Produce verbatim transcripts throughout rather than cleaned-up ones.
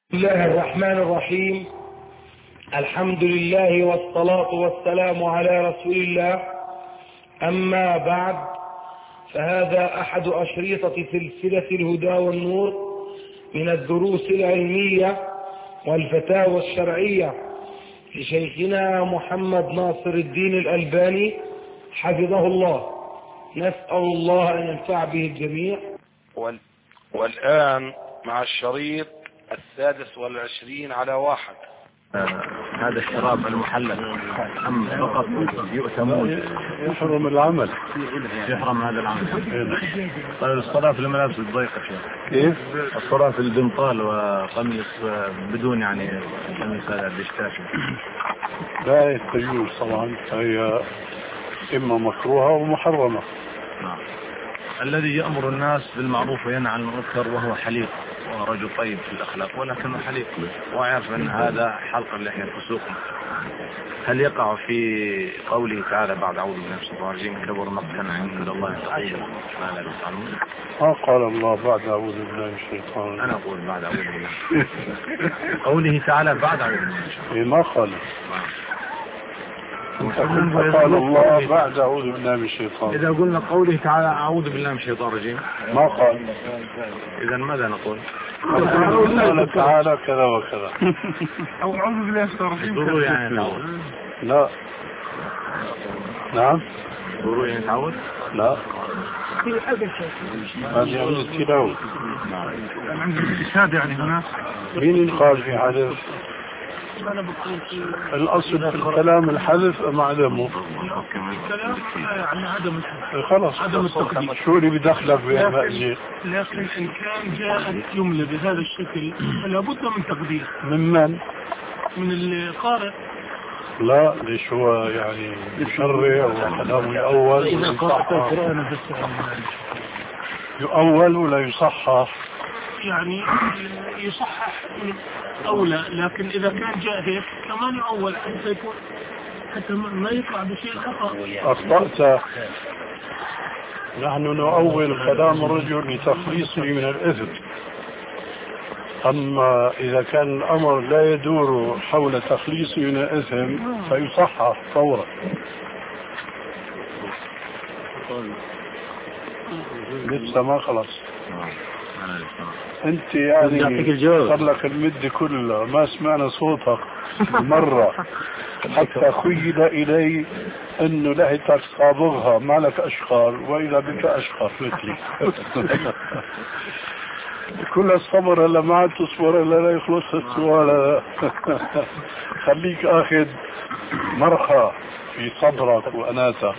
بسم الله الرحمن الرحيم. الحمد لله والصلاة والسلام على رسول الله. أما بعد، فهذا أحد أشريطة سلسلة الهدى والنور من الدروس العلمية والفتاوى الشرعية لشيخنا محمد ناصر الدين الألباني حفظه الله. نسأل الله أن ينفع به الجميع. والآن مع الشريط السادس والعشرين على واحد. آه هذا الشراب المحلل أم فقط يؤتمون؟ يحرم العمل، يحرم هذا العمل. طيب الصلاة في الملابس الضيقة كيف؟ الصلاة في البنطال وقميص بدون يعني قميص هذا الدشتاشة لا يجوز طبعا، هي إما مكروهة أو محرمة. نعم. الذي يأمر الناس بالمعروف وينهى عن المنكر وهو حليق ورجل طيب في الأخلاق، ولكنه حليق ويعرف أن هذا حلق اللحية فسوق. هل يقع في قوله تعالى بعد أعوذ بالله من الشيطان الرجيم كبر مقتا عند الله تقول ما لا تفعلون؟ ما قال الله بعد أعوذ بالله من الشيطان؟ أنا أقول بعد أعوذ بالله. قوله تعالى بعد أعوذ بالله من الشيطان. إيه ما قال. قال الله بعد أعوذ بالله من الشيطان. إذا قلنا قوله تعالى أعوذ بالله من الشيطان الرجيم ما قال. إذا ماذا نقول؟ قال تعالى كذا وكذا أو أعوذ بالله من الشيطان الرجيم. ضروري يعني تعود؟ لا. نعم. ضروري يعني تعود؟ لا. هذه عند التلاوة. يعني عند الإشهاد يعني هنا. مين قال في حدث؟ الأصل في الكلام الحذف أم عدمه؟ الكلام يعني عدم الحذف. خلاص عدم التقديم. شو اللي بدخلك بهالمأزق؟ لكن إن كان جاءت جملة بهذا الشكل فلا بد من تقدير. من من؟ من القارئ. لا، ليش هو يعني مشرع وكلامه يؤول ويصحح؟ يؤول ولا يصحح؟ يعني يصحح أولى، لكن إذا كان جاء هيك كمان يؤول حتى يكون حتى ما يطلع بشيء خطأ. أخطأت. نحن نؤول كلام الرجل لتخليصه من الإثم، أما إذا كان الأمر لا يدور حول تخليصه من الإثم فيصحح فورا. لسه ما خلص. انت يعني صار لك المدة كلها ما سمعنا صوتك مرة، حتى خيل الي انه لحيتك صابغها ما لك اشقر واذا بك اشقر مثلي. كل الصبر الا ما عاد تصبر الا لا يخلص السؤال. خليك اخذ مرخى في صبرك واناتك.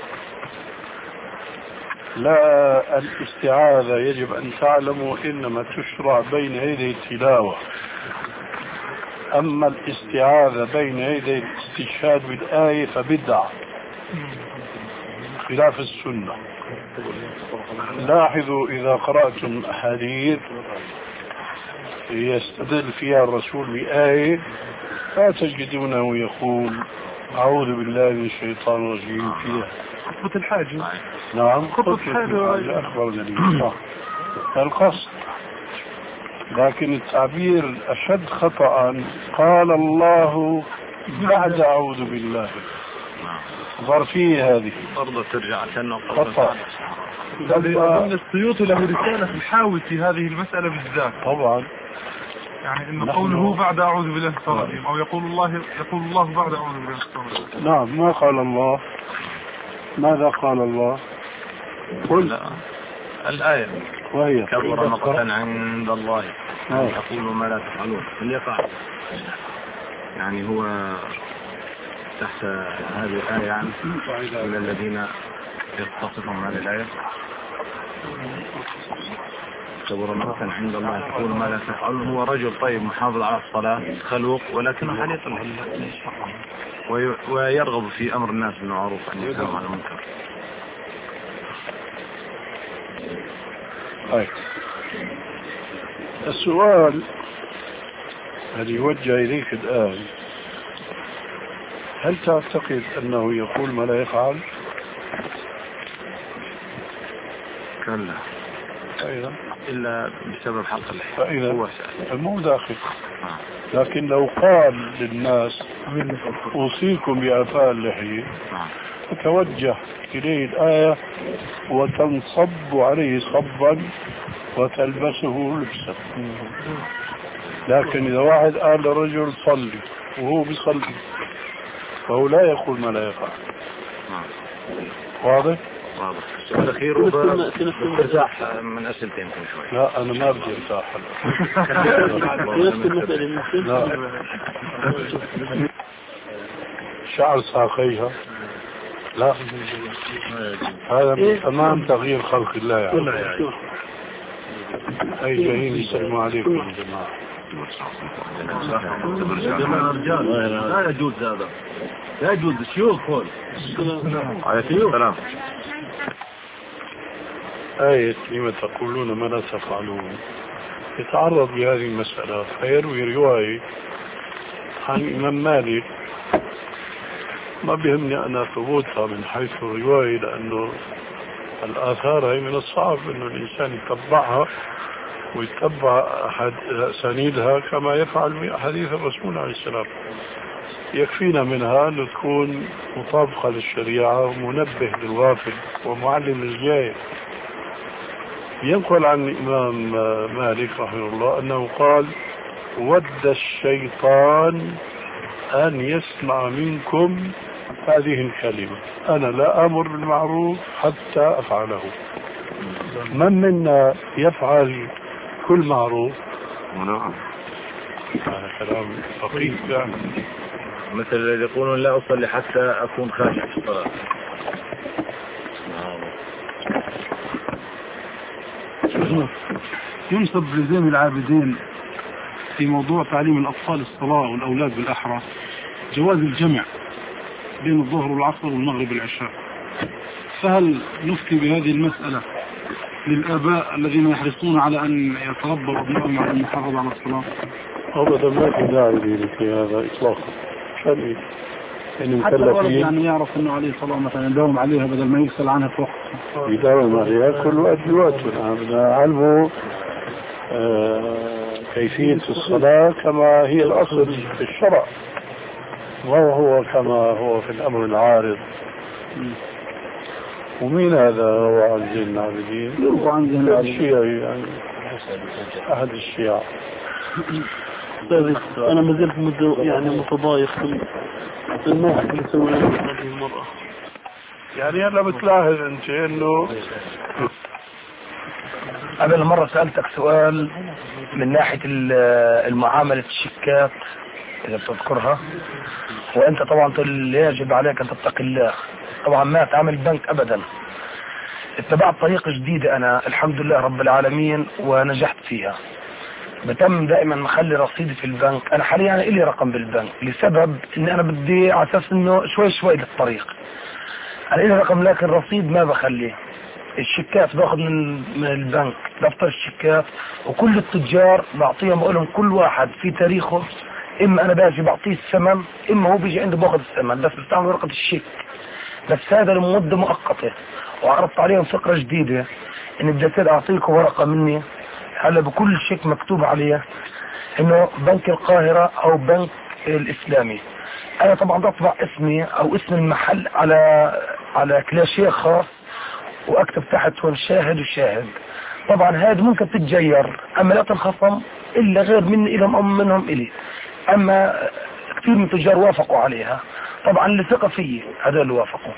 لا، الاستعاذة يجب أن تعلموا إنما تشرع بين يدي التلاوة، أما الاستعاذة بين يدي الاستشهاد بالآية فبدعة خلاف السنة. لاحظوا إذا قرأتم أحاديث يستدل فيها الرسول بآية لا تجدونه يقول أعوذ بالله من الشيطان الرجيم فيها خطبة الحاجة. نعم، خطبة الحاجة أكبر دليل صح القصد، لكن التعبير أشد خطأ. قال الله بعد أعوذ بالله، ظرفية هذه برضه ترجع كأنه خطأ. أظن السيوطي له رسالة في الحاوي في هذه المسألة بالذات. طبعا يعني إن قوله بعد أعوذ بالله من الشيطان الرجيم أو يقول الله يقول الله بعد أعوذ بالله من الشيطان الرجيم. نعم، ما قال الله. ماذا قال الله؟ قل الآية وهي كبر مقتا عند الله أن يقولوا ما لا تفعلون. هل يقع يعني هو تحت هذه الآية يعني من الذين يتصفون هذه الآية؟ كبر مقتا عند الله يقول ما لا تفعلون. هو رجل طيب محافظ على الصلاة خلوق ولكنه حليق ويرغب في أمر الناس بالمعروف أن ينهوا عن المنكر. طيب، السؤال الذي يوجه إليك الآن، هل تعتقد أنه يقول ما لا يفعل؟ كلا. أيضا إلا بسبب حلق اللحية. فإذا هو مو داخل. لكن لو قال للناس أوصيكم بإعفاء اللحية فتوجه إليه الآية وتنصب عليه صبا وتلبسه لبسا. لكن إذا واحد قال لرجل صلي وهو بيصلي فهو لا يقول ما لا يفعل. واضح؟ واضح. السؤال الأخير ارتاح من أسئلتين كل شوي. لا أنا ما بدي ارتاح لا. شعر ساقيها لا، هذا تمام تغيير خلق الله يعني. أي جايين يسلموا عليكم يا جماعة. لا يجوز هذا، لا يجوز. الشيوخ قول عليكم السلام. آية لما تقولون ما لا تفعلون يتعرض بهذه المسألة فيروي رواية عن الإمام مالك، ما بيهمني أنا ثبوتها من حيث الرواية، لأنه الآثار هي من الصعب أنه الإنسان يتبعها ويتبع أحد أسانيدها كما يفعل بأحاديث الرسول عليه السلام. يكفينا منها أن تكون مطابقة للشريعة ومنبه للغافل ومعلم للجاهل. ينقل عن الإمام مالك رحمه الله أنه قال: ود الشيطان أن يسمع منكم هذه الكلمة: أنا لا أمر بالمعروف حتى أفعله. من منا يفعل كل معروف؟ نعم. هذا كلام فقيه يعني. مثل الذي يقولون لا أصلي حتى أكون خاشع في الصلاة. ينسب لزين العابدين في موضوع تعليم الأطفال الصلاة والأولاد بالأحرى جواز الجمع بين الظهر والعصر والمغرب والعشاء، فهل نفتي بهذه المسألة للآباء الذين يحرصون على أن يتربوا أبنائهم على المحافظة على الصلاة؟ أبدا ما في داعي في هذا إطلاقا. شرعي إن حتى الولد يعني يعرف أنه عليه صلاة مثلا يداوم عليها بدل ما يسأل عنها في وقت. يداوم عليها كل وقت بوقته، علمه آه كيفية الصلاة كما هي الأصل في الشرع، وهو كما هو في الأمر العارض. ومين هذا هو عن زين العابدين؟ يروى عن زين العابدين الشيعي يعني، أحد الشيعة. أنا ما زلت يعني متضايق من الموقف اللي سويناه هذه المرأة. يعني هلا بتلاحظ أنت إنه قبل مرة سألتك سؤال من ناحية المعاملة الشيكات إذا بتذكرها، وأنت طبعا تقول يجب عليك أن تتقي الله. طبعا ما تعمل بنك أبدا. اتبعت طريقة جديدة أنا الحمد لله رب العالمين ونجحت فيها. بتم دائما مخلي رصيدي في البنك. أنا حاليا أنا إلي رقم بالبنك لسبب إن أنا بدي على أساس إنه شوي شوي للطريق. أنا إلي رقم لكن رصيد ما بخليه. الشيكات باخذ من من البنك دفتر الشيكات، وكل التجار بعطيهم بقول لهم كل واحد في تاريخه، اما انا باجي بعطيه الثمن اما هو بيجي عنده باخذ الثمن، بس بستعمل ورقه الشيك. بس هذا لمده مؤقته. وعرضت عليهم فكره جديده اني بدي اصير اعطيكم ورقه مني هلا بكل شيك مكتوب عليه انه بنك القاهره او بنك الاسلامي. انا طبعا بطبع اسمي او اسم المحل على على كلاشيه خاص واكتب تحت هون شاهد وشاهد. طبعا هذا ممكن تتجير، اما لا تنخصم الا غير مني الهم ام منهم الي. اما كثير من التجار وافقوا عليها طبعا لثقة فيه، هذا اللي وافقوا.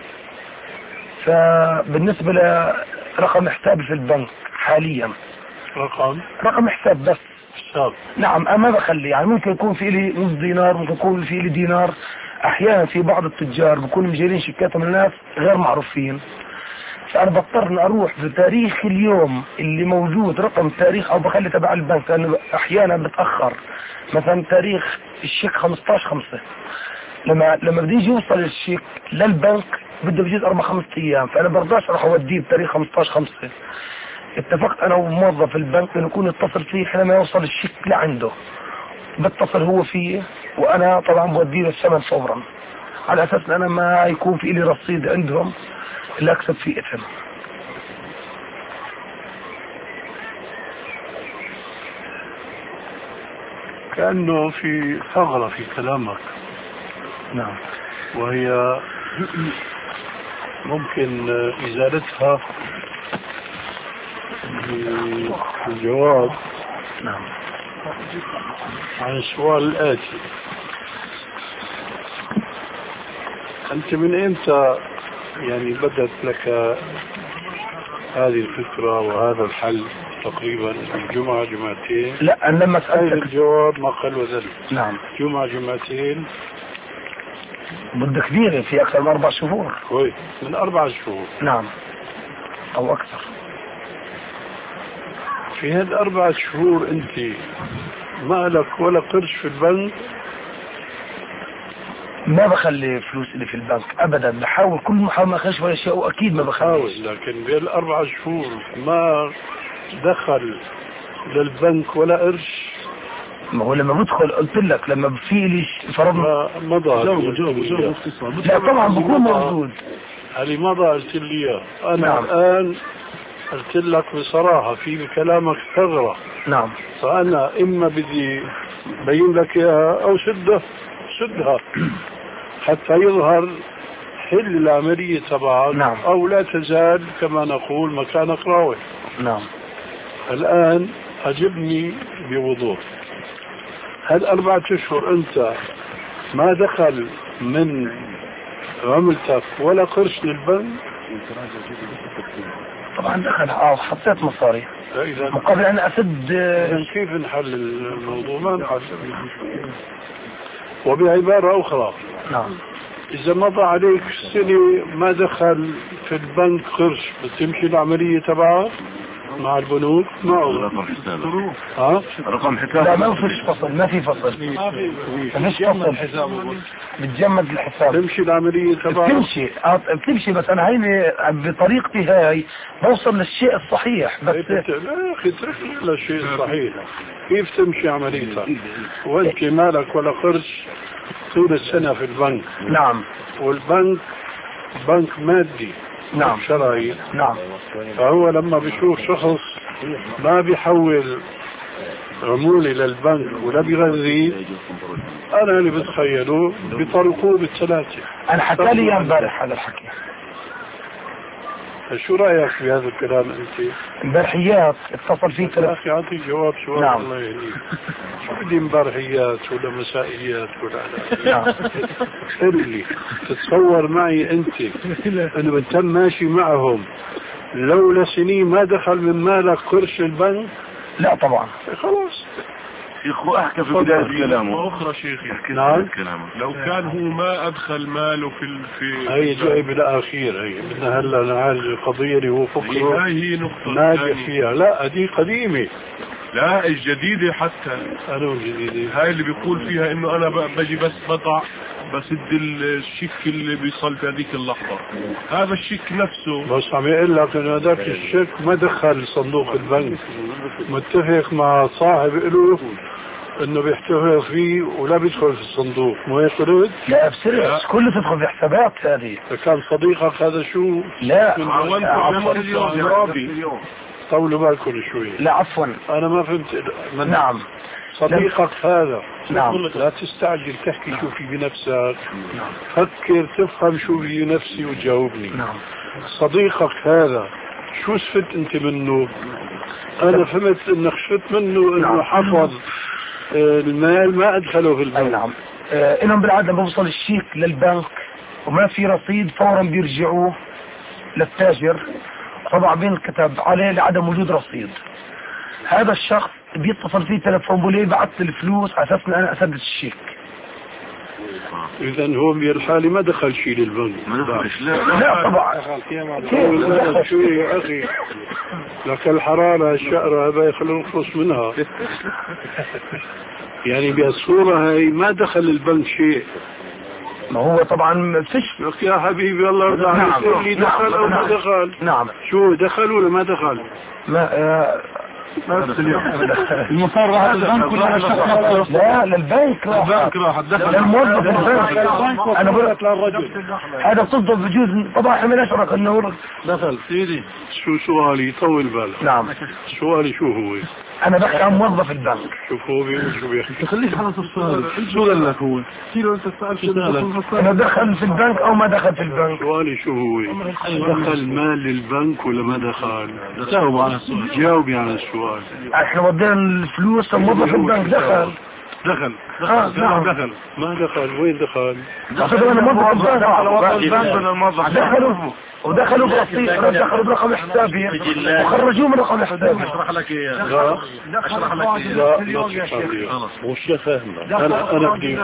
فبالنسبة لرقم حسابي في البنك حاليا رقم رقم حساب بس حساب. نعم انا ما بخلي، يعني ممكن يكون في لي نص دينار، ممكن يكون في لي دينار. احيانا في بعض التجار بيكونوا مجيرين شيكاتهم الناس غير معروفين، فأنا بضطر إني أروح في تاريخ اليوم اللي موجود رقم تاريخ أو بخلي تبع البنك، لأنه أحيانا بتأخر. مثلا تاريخ الشيك خمسة عشر خمسة، لما لما بدي يجي يوصل الشيك للبنك بده بجوز أربع خمسة أيام، فأنا برضاش أروح أوديه بتاريخ خمسة عشر خمسة. اتفقت أنا وموظف البنك إنه يكون يتصل فيه حينما يوصل الشيك لعنده، بتصل هو فيه وأنا طبعا بوديه الثمن فورا، على أساس أن أنا ما يكون في لي رصيد عندهم اللي أكسب فيه إثم. كأنه في ثغرة في كلامك. نعم. وهي ممكن إزالتها بالجواب نعم. عن السؤال الآتي. أنت من إمتى يعني بدت لك هذه الفكرة وهذا الحل؟ تقريبا جمعة جمعتين؟ لا أنا لما سألتك الجواب ما قل وزل. نعم. جمعة جمعتين مدة كبيرة، في أكثر من أربع شهور. كويس، من أربع شهور. نعم أو أكثر. في هذه الأربع شهور أنت ما لك ولا قرش في البنك؟ ما بخلي فلوس اللي في البنك أبدا، بحاول كل محاول ما أخش ولا شيء، وأكيد ما بخليش. لكن بهالأربع شهور ما دخل للبنك ولا قرش؟ ما هو لما بدخل قلت لك لما في لي فرضنا مضى. جاوب جاوب جاوب. لا طبعا بكون موجود. اللي مضى قلت لي اياه. انا نعم. الان قلت لك بصراحه في بكلامك ثغره. نعم. فانا اما بدي بين لك اياها او سدها سدها حتى يظهر حل العمليه تبعك. نعم. او لا تزال كما نقول مكانك راوي. نعم. الان اجبني بوضوح. هل أربعة أشهر أنت ما دخل من عملتك ولا قرش للبنك؟ طبعا دخل. اه حطيت مصاري مقابل أن أسد. إذن كيف نحل الموضوع؟ ما نحل. وبعبارة أخرى، نعم. إذا مضى عليك سنة ما دخل في البنك قرش، بتمشي العملية تبعها مع البنوك؟ ما رقم حسابك. ها؟ رقم حسابك. لا ما فيش فصل، ما في فصل. ما فيش فصل. بتجمد الحساب. تمشي العملية تبعها؟ بتمشي بتمشي بس أنا هيني بطريقتي هاي بوصل للشيء الصحيح. بس لا يا أخي اتركني للشيء الصحيح. كيف تمشي عمليتك وانت مالك ولا قرش طول السنة في البنك؟ نعم. والبنك بنك مادي. نعم. شرعي. نعم. فهو لما بيشوف شخص ما بيحول عمولي للبنك ولا بيغذيه، انا اللي بتخيله بيطرقوه بالثلاثة. أنا حكى لي امبارح هذا الحكي. شو رأيك في هذا الكلام انت؟ امبارحيات اتصل فيه يا ثلاث. اخي اعطي جواب سؤال. نعم. الله يهديك. شو بدي امبارحيات ولا مسائيات ولا لا؟ نعم. اللي تتصور معي انت انه انت ماشي معهم لولا سنين ما دخل من مالك قرش البنك؟ لا طبعا. خلاص شيخ احكى في بداية كلامه. واخرى شيخي، نعم. لو كان هو ما ادخل ماله في ال... في هي جاي بالاخير. هي بدنا هلا نعالج القضيه اللي هو فكره هاي هي نقطة ناجح فيها. لا دي قديمه. لا الجديدة حتى. انا جديده. هاي اللي بيقول فيها انه انا بجي بس بقع بسد الشيك اللي بيصل في هذيك اللحظة. هذا الشيك نفسه بس عم يقول لك انه هذاك الشيك ما دخل صندوق البنك، متفق مع صاحب له انه بيحتفظ فيه ولا بيدخل في الصندوق، مو هيك قلت؟ لا بسرعة كله تدخل في حسابات هذه. كان صديقك هذا شو؟ لا عوانته طولوا بالكم شوي. لا عفوا انا ما فهمت من نعم. صديقك هذا. نعم. لا تستعجل تحكي شو في بنفسك. فكر تفهم شو في نفسي وتجاوبني. نعم. صديقك هذا شو استفدت انت منه؟ انا فهمت انك شفت منه انه نعم. حفظ المال ما ادخله في اي البنك. نعم. آه انهم بالعادة بوصل الشيك للبنك وما في رصيد فورا بيرجعوه للتاجر، طبعا بينكتب عليه لعدم وجود رصيد. هذا الشخص بيتصل فيه تلفون بقول لي بعت الفلوس على اساس ان انا اسدد الشيك. اذا هو بالحالة ما دخل شيء للبنك. ما دخلش. لا لا طبعا. كيف دخل شو يا اخي؟ لك الحرارة الشقرة هذا يخلونا نخلص منها. يعني بهالصورة هاي ما دخل البنك شيء. ما هو طبعا فيش. لك يا حبيبي الله يرضى عليك. نعم. اللي دخل او ما دخل. نعم. شو دخل ولا ما دخل؟ ما آه المصار راح البنك ولا الشخص؟ لا للبنك راح. البنك راح دخل للموظف البنك. انا بقول لك للرجل هذا بتصدق بجوز طبعا احنا ما نشعر انه دخل. سيدي شو سؤالي؟ طول بالك. نعم. سؤالي شو هو؟ انا بحكي عن موظف البنك. شوف هو بيقول شو بيحكي. خليك على السؤال شو قال لك هو؟ كيلو انت سألت انا دخل في البنك او ما دخل في البنك؟ سؤالي شو هو؟ دخل مال للبنك ولا ما دخل؟ جاوب على السؤال. جاوبي على السؤال. احنا ودينا الفلوس لموظف البنك دخل. دخل آه نعم. دخل ما دخل. وين دخل؟ دخلوا موظف البنك على وضع البنك ولا الموظف؟ دخلوا ودخلوا برصيد، دخلوا برقم حسابي وخرجوه من رقم حسابي. اشرح لك اياه. لا اشرح لك اياه. لا لا خلاص مش فاهم. انا انا بدي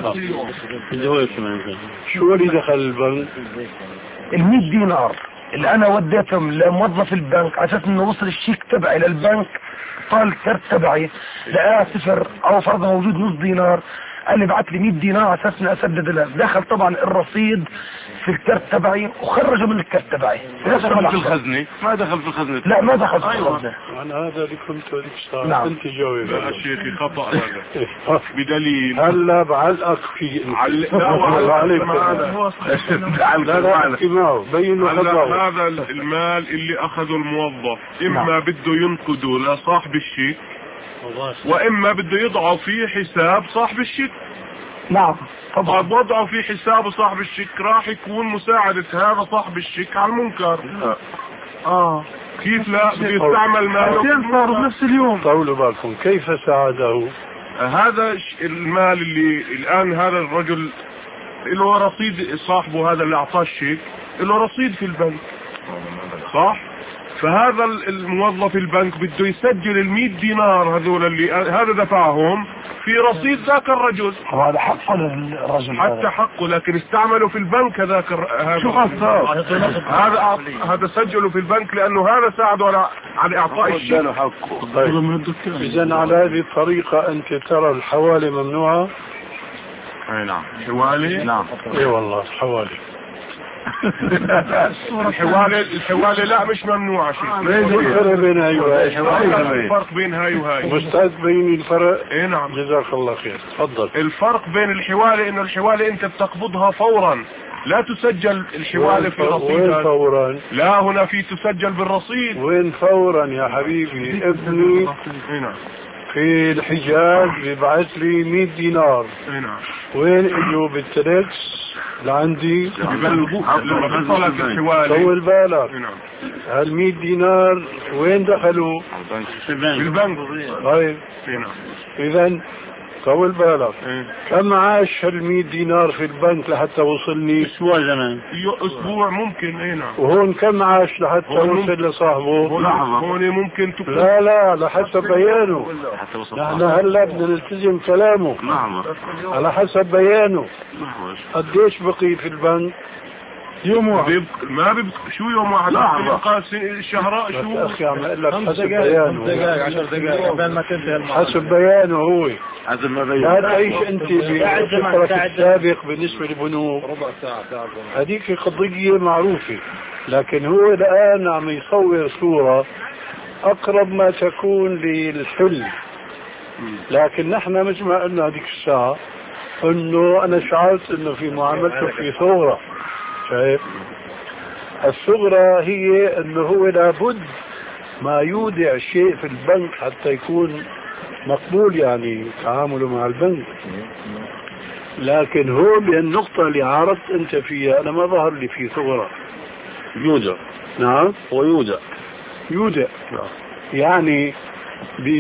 افهم شو اللي دخل البنك. المية دينار اللي انا وديتهم لموظف البنك على اساس انه وصل الشيك تبعي للبنك، طال الكرت تبعي لقاه صفر او فرضا موجود نص دينار، قال لي بعت لي مية دينار على اساس اني اسدد له. دخل طبعا الرصيد في الكرت تبعي وخرجه من الكرت تبعي. دخل في الخزنة؟ ما دخل في الخزنة. لا ما دخل في الخزنة. انا هذا اللي كنت بدك تسأل. نعم. انت جاوب. لا شيخي خطأ هذا بدليل. هلا بعلقك في علق لا وعلق معنا. لا لا احكي معه بين له خطأه. هذا المال اللي اخذه الموظف اما بده ينقده لصاحب الشيك واما بده يضعه في حساب صاحب الشيك. نعم طبعا. وضعه في حساب صاحب الشيك راح يكون مساعدة هذا صاحب الشيك على المنكر. اه كيف لا بده يستعمل ماله صار نفس اليوم. طولوا بالكم. كيف ساعده؟ هذا المال اللي الان هذا الرجل له رصيد، صاحبه هذا اللي اعطاه الشيك له رصيد في البنك صح؟ فهذا الموظف البنك بده يسجل المية دينار هذول اللي هذا دفعهم في رصيد ذاك الرجل. هذا حقه للرجل حتى حقه، لكن استعملوا في البنك هذاك هذا. شو قصده؟ هذا هذا سجله في البنك لانه هذا ساعده على على اعطاء الشيك. طيب اذا على هذه الطريقة انت ترى الحوالي ممنوعة؟ اي نعم. حوالي؟ نعم. اي والله حوالي. الحوالي الحوالي لا مش ممنوعة شيء. شو الفرق بين هاي وهاي؟ الفرق بين هاي وهاي. مستعد تبين الفرق؟ اي نعم. جزاك الله خير. تفضل. الفرق بين الحوالي انه الحوالي انت بتقبضها فورا، لا تسجل الحوالي في رصيدك. وين فورا؟ لا هنا في تسجل بالرصيد. وين فورا يا حبيبي؟ ابني هنا في الحجاز بيبعث لي مية دينار. هنا وين اجوا بالتلكس لعندي؟ لما بيصلك الحوالي طول بالك. هنا هال مية دينار وين دخلوا؟ في البنك. طيب هنا اذا طول بالك. إيه. كم عاش هال مية دينار في البنك لحتى وصلني؟ اسبوع زمان. اسبوع ممكن. اي نعم. وهون كم عاش لحتى وصل لصاحبه؟ هون ممكن تكون. لا لا لحسب بيانه. نحن هلا بدنا نلتزم كلامه. نعم. على حسب بيانه. قديش بقي في البنك؟ يوم واحد. بيبق... ما بيبق... شو يوم واحد؟ يبقى شهر شو؟ اخي عم اقول لك حسب بيانه. دقائق عشر دقائق قبل ما تنتهي المحاضرة. حسب بيانه هو. حسب ما بين. لا تعيش انت بفكرك السابق بالنسبه للبنوك. ربع ساعة ساعة. هذيك قضيه معروفه، لكن هو الان عم يصور صوره اقرب ما تكون للحلم. لكن نحن مثل ما قلنا هذيك الساعه انه انا شعرت انه في معاملته في ثغره. شايف؟ الثغرة هي انه هو لابد ما يودع شيء في البنك حتى يكون مقبول يعني تعامله مع البنك. لكن هو بالنقطة اللي عارضت انت فيها انا ما ظهر لي في ثغرة. يودع. نعم. ويودع. يودع. يعني ب...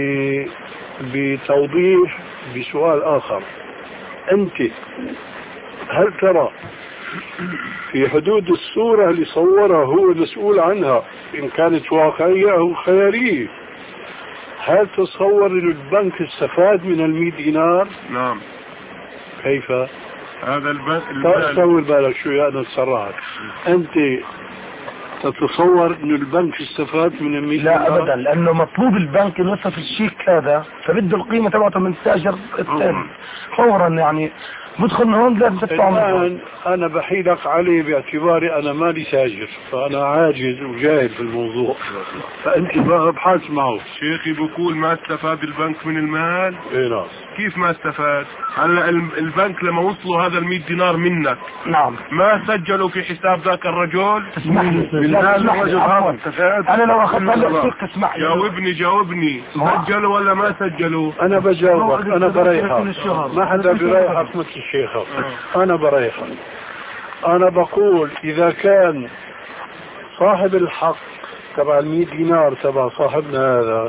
بتوضيح بسؤال اخر. انت هل ترى في حدود الصورة اللي صورها هو مسؤول عنها إن كانت واقعية أو خيالية، هل تصور أن البنك استفاد من المية دينار؟ نعم. كيف؟ هذا البنك. طول بالك شوي أنا تسرعت. أنت تتصور أن البنك استفاد من المية دينار؟ لا أبدا، لأنه مطلوب البنك يوصف الشيك هذا فبده القيمة تبعته من التاجر الثاني فورا. يعني بدخل من هون لازم تدفع من هون. الآن أنا بحيلك عليه باعتباري أنا مالي تاجر، فأنا عاجز وجاهل في الموضوع، فأنت بقى ابحث معه. شيخي بقول ما استفاد البنك من المال. إيه نعم. كيف ما استفاد؟ هلا البنك لما وصلوا هذا المئة دينار منك نعم ما سجلوا في حساب ذاك الرجل؟ تسمح لي بالله الرجل هذا استفاد. أنا لو أخذت هذا الشيك تسمح لي. جاوبني جاوبني سجلوا ولا ما سجلوا؟ أنا بجاوبك، أنا بريحك، ما حدا بريحك مثل الشيخ. أنا بريحك، أنا بقول إذا كان صاحب الحق تبع المئة دينار تبع صاحبنا هذا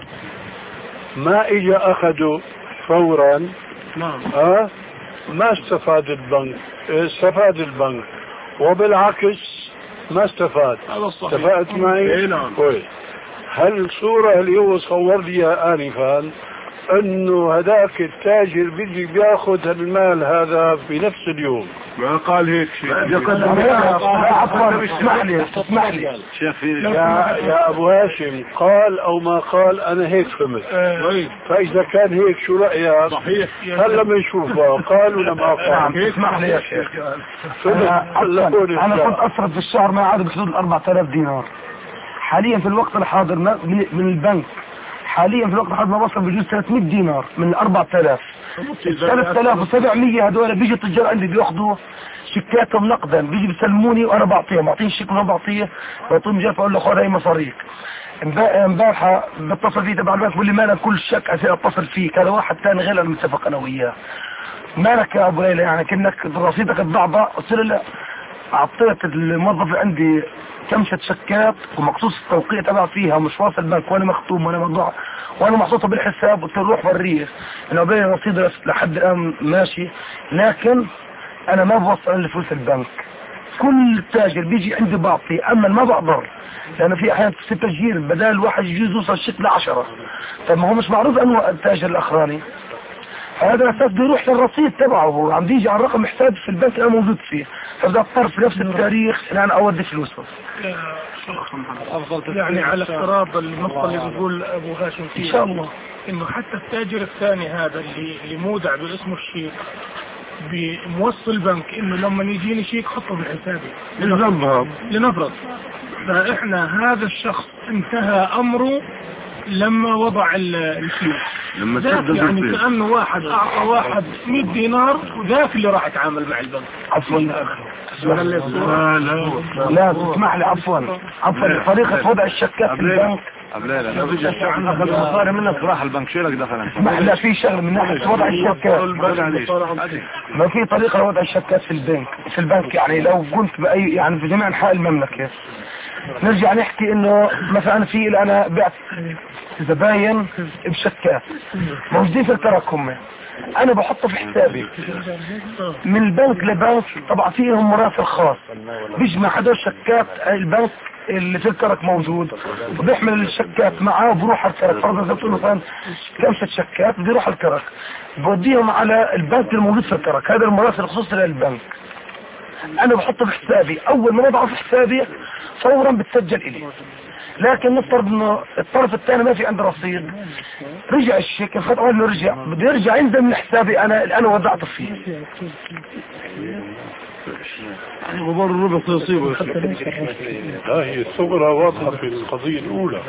ما إجا أخده فورا، نعم أه؟ ما استفاد البنك، استفاد البنك، وبالعكس ما استفاد. هذا صحيح. اتفقت معي؟ إيه نعم. كويس. هل الصورة اللي هو صور لي آنفا انه هذاك التاجر بيجي بياخذ المال هذا في نفس اليوم؟ ما قال هيك شيء. عفوا اسمح لي اسمح لي يا يا ابو هاشم، قال او ما قال انا هيك فهمت. فاذا كان هيك شو رايك؟ صحيح. هلا بنشوفها قال ولا ما قال. اسمح لي يا شيخ، انا انا كنت اصرف في الشهر ما يعادل بحدود أربعة آلاف دينار. حاليا في الوقت الحاضر من البنك حاليا في الوقت الحاضر ما وصل بجوز ثلاثمئة دينار من أربعة آلاف. ثلاثة آلاف وسبعمئة هذول بيجي التجار عندي بياخذوا شيكاتهم نقدا، بيجي بيسلموني وانا بعطيهم، بعطيهم الشيك وانا بعطيه، بعطيهم جاي بقول له خذ هي مصاريك. امبارحه بتصل فيه تبع البنك بقول لي مالك كل شك اتصل فيك، هذا واحد ثاني غير المتفق انا وياه. مالك يا ابو ليلى يعني كانك رصيدك الضعضع؟ قلت له لا، اعطيت الموظف اللي عندي كمشة شكات ومقصوص التوقيع تبع فيها مش واصل البنك وانا مختوم وانا موضوع وانا محطوطه بالحساب. قلت له روح وريه انه بين رصيد لحد الان ماشي، لكن انا ما بوصل لفلوس البنك. كل تاجر بيجي عندي بعطي، اما ما بقدر لانه في احيانا في تسجيل بدل الواحد يجوز يوصل الشيك لعشرة، طب ما هو مش معروف انه التاجر الاخراني، هذا الاساس بيروح للرصيد تبعه، هو عم بيجي على رقم حساب في البنك اللي انا موجود فيه، فبدي اضطر في نفس التاريخ ان انا اودي فلوسه. يعني على افتراض النقطة اللي بيقول ابو هاشم فيها ان شاء الله انه حتى التاجر الثاني هذا اللي اللي مودع باسمه الشيك بموصل البنك انه لما يجيني شيك حطه بحسابي لنفرض لنفرض فاحنا هذا الشخص انتهى امره لما وضع الفلوس، لما ذاك يعني كأنه واحد اعطى واحد مئة دينار وذاك اللي راح يتعامل مع البنك. عفوا لا لا لا تسمح لي عفوا عفوا طريقة وضع الشكات في البنك لا لا لا اخذ المصاري منك راح البنك شو لك دخل؟ ما لا في شغل من ناحية وضع الشكات، ما في طريقة لوضع الشكات في البنك في البنك يعني لو كنت بأي يعني في جميع أنحاء المملكة. نرجع نحكي انه مثلا في انا بعت زباين بشكات موجودين في التراكم، انا بحطه في حسابي من البنك لبنك، طبعا فيهم مراسل خاص بيجمع هدول الشكات البنك اللي في الكرك موجود وبيحمل الشكات معاه وبروح على الكرك. فرضا اذا بتقول مثلا كمشة شكات بيروح على الكرك بوديهم على البنك الموجود في الكرك، هذا المراسل الخصوصي للبنك انا بحطه في حسابي، اول ما وضعه في حسابي فورا بتسجل الي. لكن نفترض انه الطرف الثاني ما في عنده رصيد، رجع الشيك الخط اول ما رجع بده يرجع ينزل من حسابي انا اللي انا وضعته فيه. يعني غبار الربع سيصيبه. لا هي الثغرة واضحة في القضية الأولى.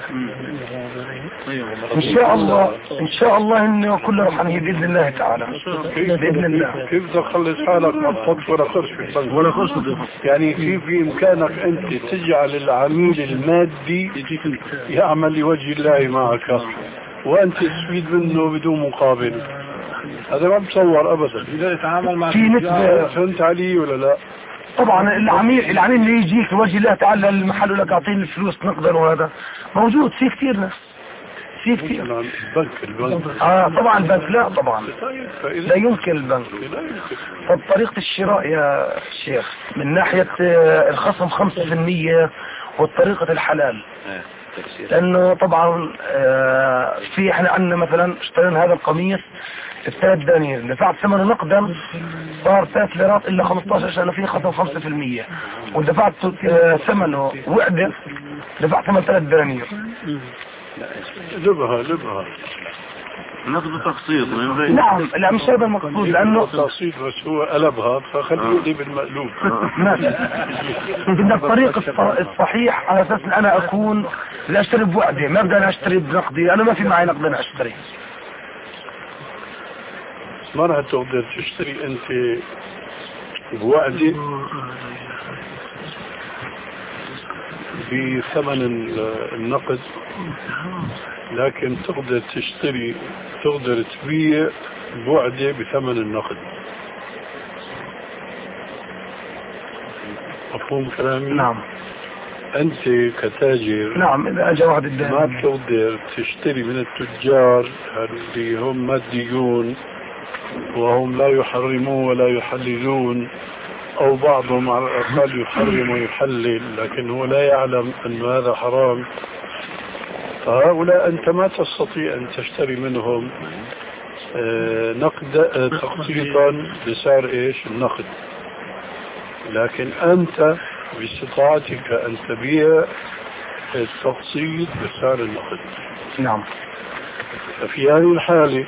إن شاء الله إن شاء الله إنه كله رح نهي بإذن الله تعالى. بإذن الله. كيف تخلص حالك ما تحط ولا قرش في البنك؟ ولا قرش يعني كيف بإمكانك أنت تجعل العميل المادي يعمل لوجه الله معك وأنت تستفيد منه بدون مقابل؟ هذا ما بتصور أبدا. إذا يتعامل مع في نسبة فهمت علي ولا لا؟ طبعا العميل العميل اللي يجيك لوجه الله تعالى المحل لك اعطيني الفلوس نقدر، وهذا موجود في كثير ناس في كثير. البنك البنك اه طبعا البنك لا طبعا لا يمكن البنك. طب طريقة الشراء يا شيخ من ناحية الخصم خمسة في المية والطريقة الحلال، لانه طبعا آه في احنا عندنا مثلا اشترينا هذا القميص الثلاث دنانير دفعت ثمنه نقدا صار ثلاث ليرات الا خمسطعش عشان فيه خصم خمسة في المية، ودفعت آه ثمنه وعدة دفعت ثمن ثلاث دنانير. لبها لبها نقد تقسيط. نعم لا مش هذا المقصود لأنه تقسيط بس هو قلبها فخليه لي بالمقلوب. ماشي. بدنا الطريق الصحيح على أساس أن أنا أكون لا أشتري بوعدي، ما بدي أشتري بنقدي، أنا ما في معي نقد أنا أشتري. ما راح تقدر تشتري أنت بوعدي بثمن النقد، لكن تقدر تشتري تقدر تبيع بوعدي بثمن النقد. مفهوم كلامي؟ نعم. أنت كتاجر نعم إذا أجى واحد الدين ما بتقدر تشتري من التجار اللي هم ماديون وهم لا يحرمون ولا يحللون، أو بعضهم على الأقل يحرم ويحلل لكن هو لا يعلم أن هذا حرام. فهؤلاء أنت ما تستطيع أن تشتري منهم نقد تقسيطا بسعر إيش النقد، لكن أنت باستطاعتك أن تبيع التقسيط بسعر النقد. نعم. ففي هذه الحالة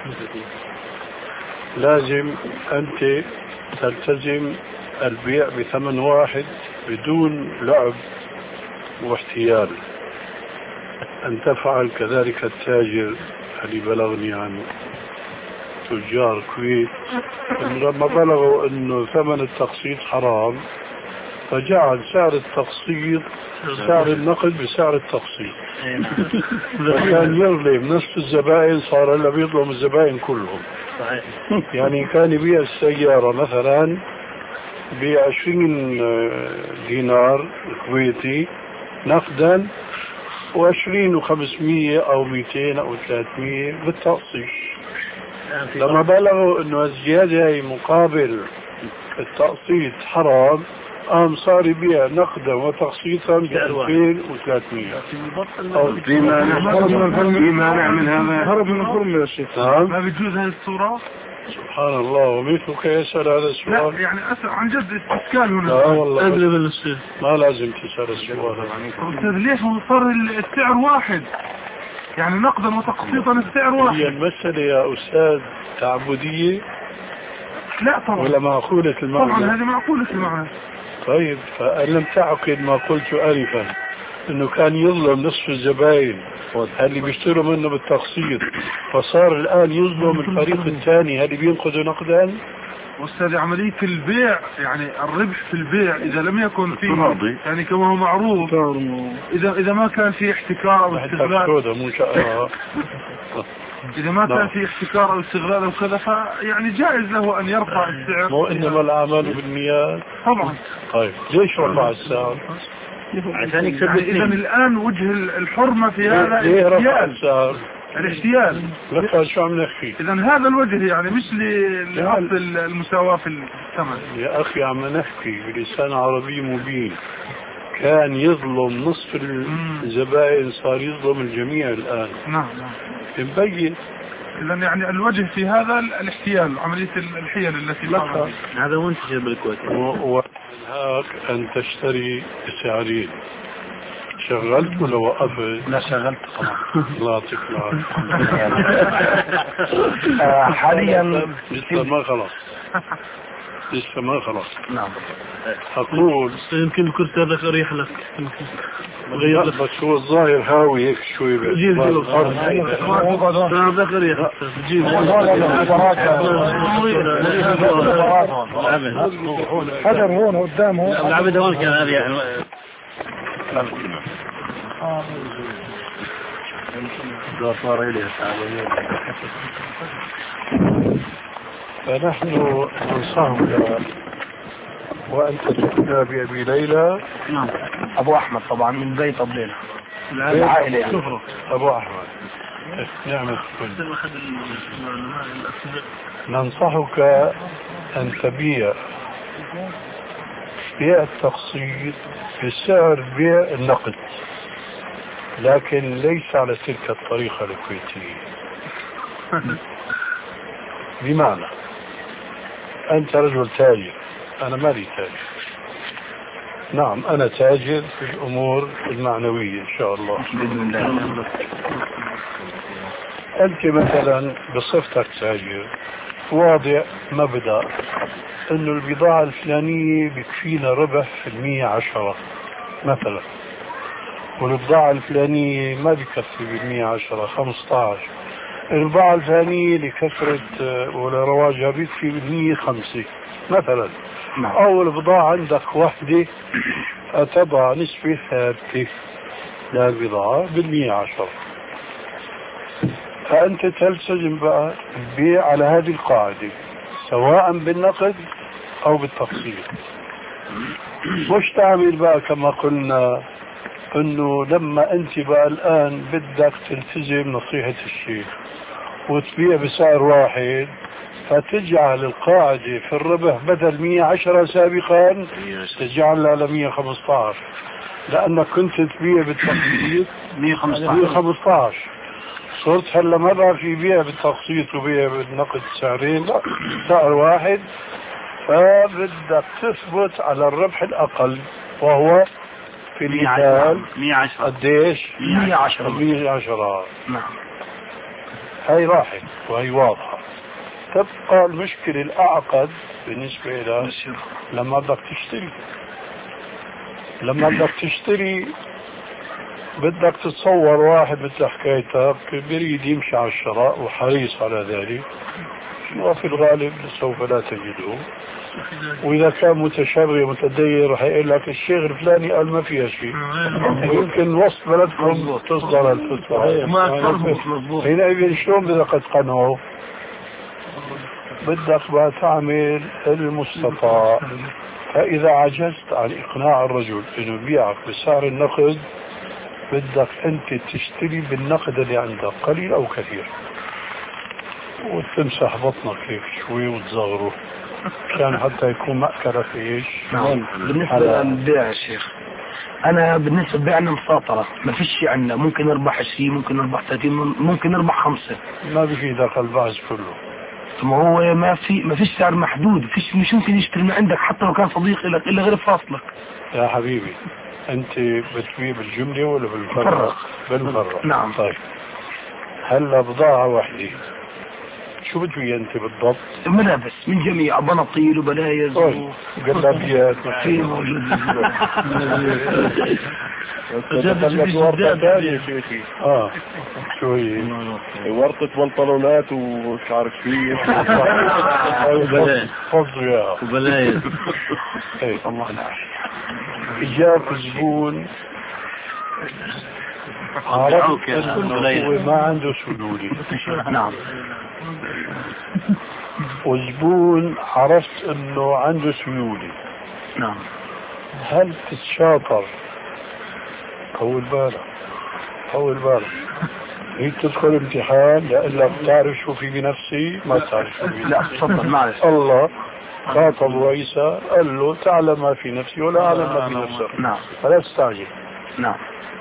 لازم أنت تلتزم البيع بثمن واحد بدون لعب واحتيال. أن تفعل كذلك التاجر اللي بلغني عن تجار الكويت لما بلغوا أنه ثمن التقسيط حرام فجعل سعر التقسيط سعر النقد بسعر التقسيط. وكان يظلم نصف الزبائن، صار هلا بيظلم الزبائن كلهم. يعني كان يبيع السيارة مثلا بعشرين دينار كويتي نقدا وعشرين وخمسمية أو مئتين أو ثلاثمية بالتقسيط. لما بلغوا إنه الزيادة هي مقابل التقسيط حرام قام صار يبيع نقدا وتقسيطا ب ألفين وثلاثمية. في مانع من هذا؟ هرب من الظلم يا شيخ. ما بيجوز هذه الصورة؟ سبحان الله. ومثلك يسأل هذا السؤال؟ لا يعني أسأل عن جد استشكال هنا. لا والله الشيخ ما لازم تسأل السؤال. أستاذ ليش صار السعر واحد؟ يعني نقدا وتقسيطا السعر واحد. هي المسألة يا أستاذ تعبدية؟ لا طبعا. ولا معقولة المعنى؟ طبعا هذه معقولة المعنى. طيب فأن لم تعقد ما قلت آنفا انه كان يظلم نصف الزباين اللي بيشتروا منه بالتقسيط، فصار الان يظلم الفريق الثاني اللي بينقذوا نقدا. أستاذ عملية البيع يعني الربح في البيع إذا لم يكن فيه يعني كما هو معروف، إذا إذا ما كان في احتكار أو استغلال، إذا ما كان في احتكار أو استغلال أو كذا فيعني جائز له أن يرفع السعر. مو إنما الأعمال بالنيات. طبعا. طيب ليش رفع السعر؟ عشان يكسب. يعني إذا الآن وجه الحرمة في هذا ليه رفع السعر؟ الاحتيال. لك شو عم نحكي؟ إذا هذا الوجه يعني مش لأصل المساواة في الثمن. يا أخي عم نحكي بلسان عربي مبين. كان يظلم نصف الزبائن صار يظلم الجميع الآن. نعم نعم. مبين. إذا يعني الوجه في هذا الاحتيال، عملية الحيل التي لك هذا منتشر بالكويت. وهاك أن تشتري بسعرين. شغلت ولا وقفت؟ لا شغلت طبعا. الله يعطيك العافية. حاليا لسه ما خلص. لسه ما خلص. نعم. أقول يمكن الكرسي هذا أريح لك. غير بس هو الظاهر هاوي هيك شوي. جيل جيل الأرض. هذا أريح. جيل. حجر هون قدام هون. العبد هون كان أريح. فنحن ننصحك وأنت تكون بأبي ليلى. نعم. أبو أحمد طبعا من بيت أبو ليلى. العائلة يعني. أبو أحمد. نعم. ننصحك أن تبيع بيع التقسيط بسعر بيع النقد، لكن ليس على تلك الطريقة الكويتية. بمعنى أنت رجل تاجر، أنا مالي تاجر. نعم أنا تاجر في الأمور المعنوية إن شاء الله بإذن الله. أنت مثلا بصفتك تاجر واضع مبدأ إنه البضاعة الفلانية بكفينا ربح في المية عشرة مثلا، والبضاعة الفلانية ما بكفي بالمية عشرة خمسة عشر، البضاعة الفلانية لكثرة ولرواجها بكفي بالمية خمسة مثلا. أو البضاعة عندك وحدة تضع نسبة ثابتة للبضاعة بالمية عشرة، فأنت تلتزم بقى البيع على هذه القاعدة سواء بالنقد أو بالتقسيط. مش تعمل بقى كما قلنا انه لما انت بقى الان بدك تلتزم نصيحة الشيخ وتبيع بسعر واحد فتجعل القاعدة في الربح بدل مية عشرة سابقا تجعلها على مية خمسة عشر، لانك كنت تبيع بالتقسيط مية خمسة عشر، صرت هلا ما بقى في بيع بالتقسيط وبيع بالنقد سعرين، لا سعر واحد، فبدك تثبت على الربح الاقل وهو في المثال مية عشرة قديش؟ مية عشرة مية عشرة. نعم. هاي راحت وهي واضحة. تبقى المشكلة الأعقد بالنسبة إلى لما بدك تشتري. لما بدك تشتري بدك تتصور واحد مثل حكايتك بريد يمشي على الشراء وحريص على ذلك، وفي الغالب سوف لا تجده، وإذا كان متشابه متدين رح يقول لك الشيخ الفلاني قال ما فيها شيء، ويمكن وسط بلدكم تصدر الفتوى حينئذ شلون بدك تقنعه؟ بدك بقى تعمل المستطاع. فإذا عجزت عن إقناع الرجل إنه يبيعك بسعر النقد بدك أنت تشتري بالنقد اللي عندك قليل أو كثير، وتمسح بطنك هيك شوي وتصغره كان حتى يكون مأكلة في ايش. نعم. بالنسبة للبيع يا شيخ، انا بالنسبة لبيعنا مساطرة، ما فيش شيء عندنا، ممكن نربح عشرين، ممكن نربح ثلاثين، ممكن نربح خمسة، ما بفيدك البعض كله. ما هو ما في ما فيش سعر محدود، فيش مش ممكن يشتري من عندك حتى لو كان صديق لك الا غير فاصلك. يا حبيبي انت بتبيع بالجملة ولا بالمفرق؟ بالمفرق. نعم. طيب هلا بضاعة واحدة شو بتبيع انت بالضبط؟ ملابس من جميع بناطيل وبلايز وقلابيات في موجود. اه شو هي؟ ورطة بنطلونات ومش عارف شو فضوا اياها وبلايز. الله العافية. اجاك زبون عرفت انه ما عنده سيولة. نعم. وزبون عرفت انه عنده سيولة. نعم. هل تتشاطر؟ طول بالك طول بالك، هي تدخل امتحان لألا بتعرف شو في بنفسي ما تعرف شو في. لا تفضل معلش. الله خاطب عيسى قال له تعلم ما في نفسي ولا أعلم ما في نفسك. نعم. فلا تستعجل. نعم.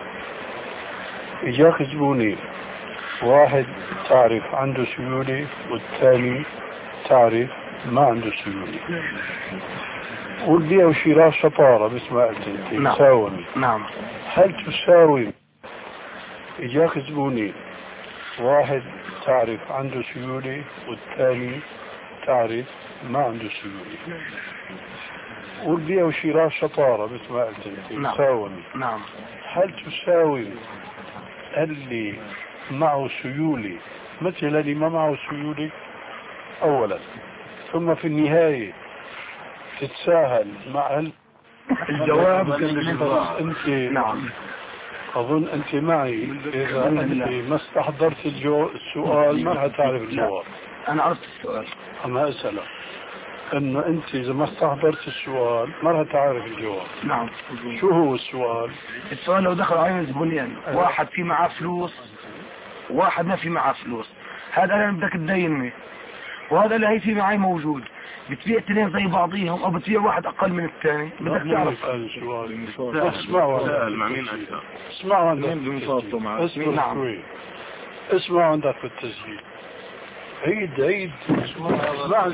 إجاك زبوني، واحد تعرف عنده سيولة والثاني تعرف ما عنده سيولة، والبيع وشراء شطارة مثل ما قلت انت. نعم. تساومي. نعم. هل تساوي؟ إجاك زبوني، واحد تعرف عنده سيولة والثاني تعرف ما عنده سيولة، والبيع وشراء شطارة مثل ما قلت انت. نعم. تساومي. نعم. هل تساوي اللي معه سيولة مثل اللي ما معه سيولة أولا، ثم في النهاية تتساهل مع الجواب انت. نعم. اظن انت معي، اذا انت ما استحضرت الجو... السؤال ما هتعرف الجواب. انا عرفت السؤال. انا اسألك انه انت اذا ما استحضرت السؤال ما هتعرف الجواب. نعم. شو هو السؤال؟ السؤال لو دخل علينا زبونين، واحد في معاه فلوس واحد ما في معاه فلوس، هذا انا بدك تدينني وهذا اللي هي في معي موجود، بتبيع اثنين زي بعضيهم او بتبيع واحد اقل من الثاني؟ بدك تعرف. اسمعوا مع مين اكثر؟ اسمعوا عندك. اسمعوا شوي. اسمعوا عندك في التسجيل. عيد عيد. اسمع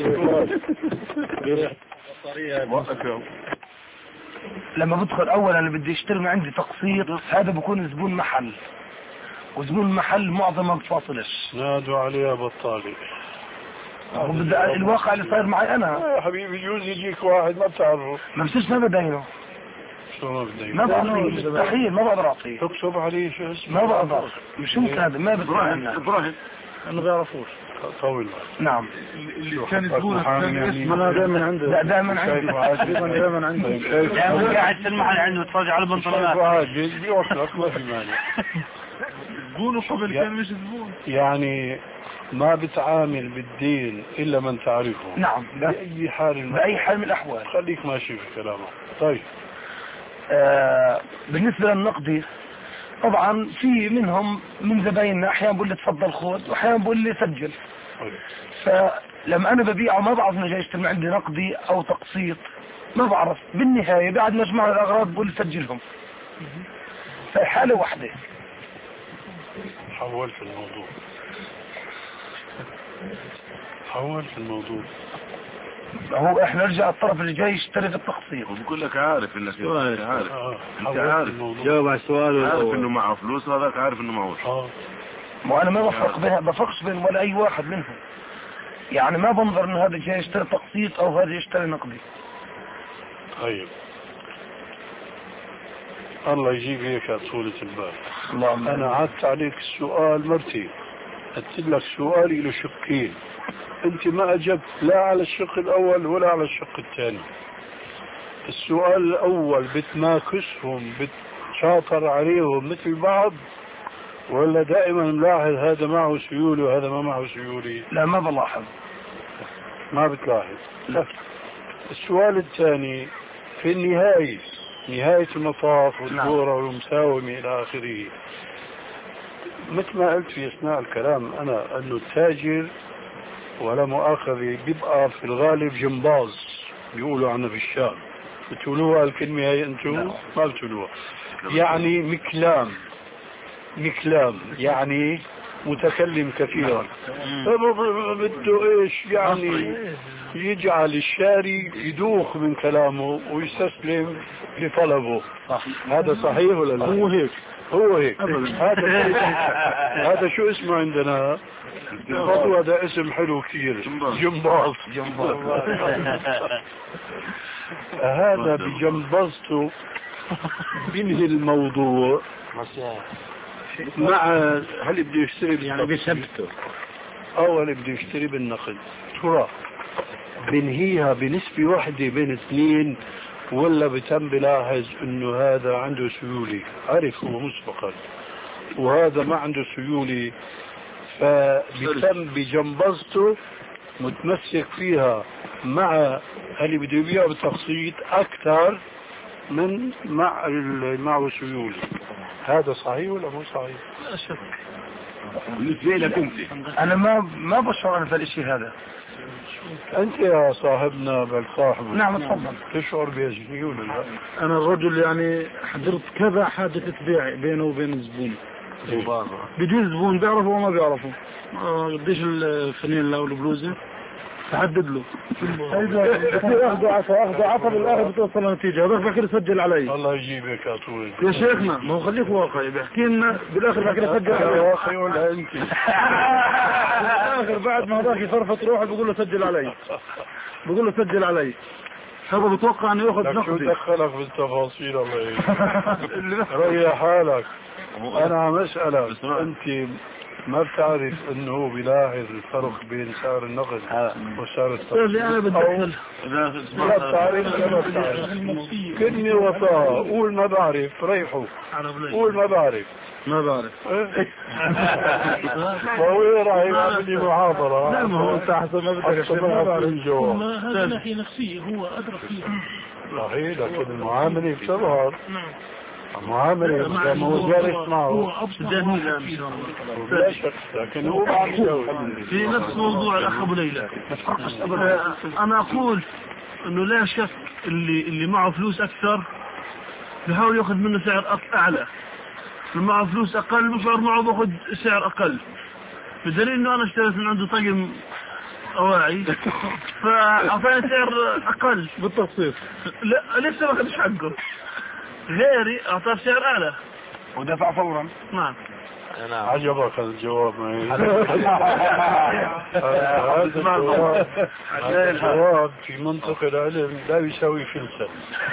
لما بدخل اولا اللي بدي يشتري من عندي تقسيط، هذا بكون زبون محل، وزبون المحل معظم ما بفاصلش. نادوا عليها بطالي. الواقع اللي صاير معي انا يا حبيبي يجوز يجيك واحد ما بتعرفه. ما بصيرش ما بدينه. شو ما بدينه؟ ما بعطيه مستحيل، ما بقدر اعطيه. تكتب عليه شو اسمه؟ ما بقدر. مش ممكن هذا ما ابراهيم ابراهيم انا ما بيعرفوش. طول. نعم. اللي كان يقول انا دائما عنده. لا دائما عندي. دائما عنده. يعني قاعد في المحل عنده يتفرج على البنطلونات. عاجز بيوصلك ما في مانع. زبونه قبل كان مش زبون. يعني ما بتعامل بالدين الا من تعرفه. نعم. باي حال باي حال من الاحوال. خليك ماشي في كلامك. طيب. آه بالنسبه للنقدي طبعا في منهم من زبايننا احيانا بقول لي تفضل خذ واحيانا بقول لي سجل. طيب. فلما انا ببيعه ما بعرف انه جاي يشتري عندي نقدي او تقسيط، ما بعرف. بالنهايه بعد ما اجمع الاغراض بقول سجلهم. في حاله واحده. حول في الموضوع. حول في الموضوع. هو احنا نرجع الطرف اللي جاي يشتري في التقسيط. وبقول لك عارف انك عارف. آه. انت عارف. جاوب على السؤال. عارف انه معه فلوس هذاك عارف انه معهوش. اه. وانا ما بفرق بين بفرقش بين ولا اي واحد منهم. يعني ما بنظر انه هذا جاي يشتري تقسيط او هذا يشتري نقدي. طيب. الله يجيب هيك طولة البال. اللهم انا عدت عليك السؤال مرتين. قلت لك سؤالي له شقين. انت ما اجبت لا على الشق الاول ولا على الشق الثاني. السؤال الاول بتناقشهم بتشاطر عليهم مثل بعض ولا دائما ملاحظ هذا معه سيولي وهذا ما معه سيولي؟ لا ما بلاحظ. ما بتلاحظ. لا. السؤال الثاني في النهاية نهاية المطاف والدورة والمساومة إلى آخره. مثل ما قلت في أثناء الكلام أنا أنه التاجر ولا مؤاخذة بيبقى في الغالب جمباز بيقولوا عنه في الشام. بتقولوها الكلمة هي أنتم؟ ما بتقولوها. يعني مكلام مكلام يعني متكلم كثيرا. بده ايش يعني يجعل الشاري يدوخ من كلامه ويستسلم لطلبه. هذا صحيح ولا لا؟ هو هيك. هو هيك. هذا هذا شو اسمه عندنا؟ الخطوة ده اسم حلو كثير. جمباز. جنبه. هذا بجنبزته بينهي الموضوع مع هل بده يشتري يعني بيثبته او هل بده يشتري بالنقد. ترى بنهيها بنسبة واحدة بين اثنين ولا بتم بلاحظ انه هذا عنده سيولي عرف هو مسبقا وهذا ما عنده سيولي فبتم بجنبزته متمسك فيها مع اللي بده يبيعه بالتقسيط اكثر من مع اللي معه سيولي. هذا صحيح ولا مو صحيح؟ لا شك. بالنسبة لك انت انا ما ما بشعر انا في الشيء هذا. انت يا صاحبنا بالصاحب نعم تفضل. تشعر بهالشيء ولا لا؟ انا الرجل يعني حضرت كذا حادثة بيع بينه وبين الزبون. بيجي زبون بيعرفه وما بيعرفه. قديش الفنيلة او البلوزة تحدد له. اخذوا عفا اخذوا عفا بالاخر بتوصل النتيجة. هذاك بحكي سجل علي. الله يجيبك يا طويل. يا شيخنا ما هو خليك واقعي بيحكي لنا بالاخر بحكي سجل علي. واقعي ولا انت؟ بالاخر بعد ما هذاك يفرفط روحه بيقول له سجل علي. بيقول له سجل علي. هذا بتوقع انه ياخذ لك شو نقدي. دخلك بالتفاصيل الله يهديك. ريح حالك. انا عم اسالك انت ما بتعرف انه هو بيلاحظ الفرق بين سعر النقد وسعر التقسيط؟ اللي انا بدخل لا بتعرف ولا ما بتعرف؟ كلمة وطاء قول ما بعرف ريحوا قول ما بعرف. ما بعرف. فهو راح يعمل لي محاضرة. لا ما هو انت حسب ما بدك ما بعرف. الجواب ما هذا ناحية نفسية هو أدرك فيها. صحيح لكن المعاملة بتظهر. نعم. المعاملة ما هو جالس هو معه أبسط جميل فيها. لا شك لكن هو بعمل في نفس موضوع الأخ أبو ليلى. أنا أقول إنه لا شك اللي اللي معه فلوس أكثر بيحاول يأخذ منه سعر أعلى. اللي معه فلوس أقل بشعر معه باخذ سعر أقل. بدليل إنه أنا اشتريت من عنده طقم أواعي فأعطاني سعر أقل بالتقسيط. لا لسه ما أخذش حقه. غيري أعطاه سعر أعلى ودفع فورا. نعم. نعم. عجبك الجواب هذا الجواب هذا الجواب في منطق العلم لا يساوي فلسفة.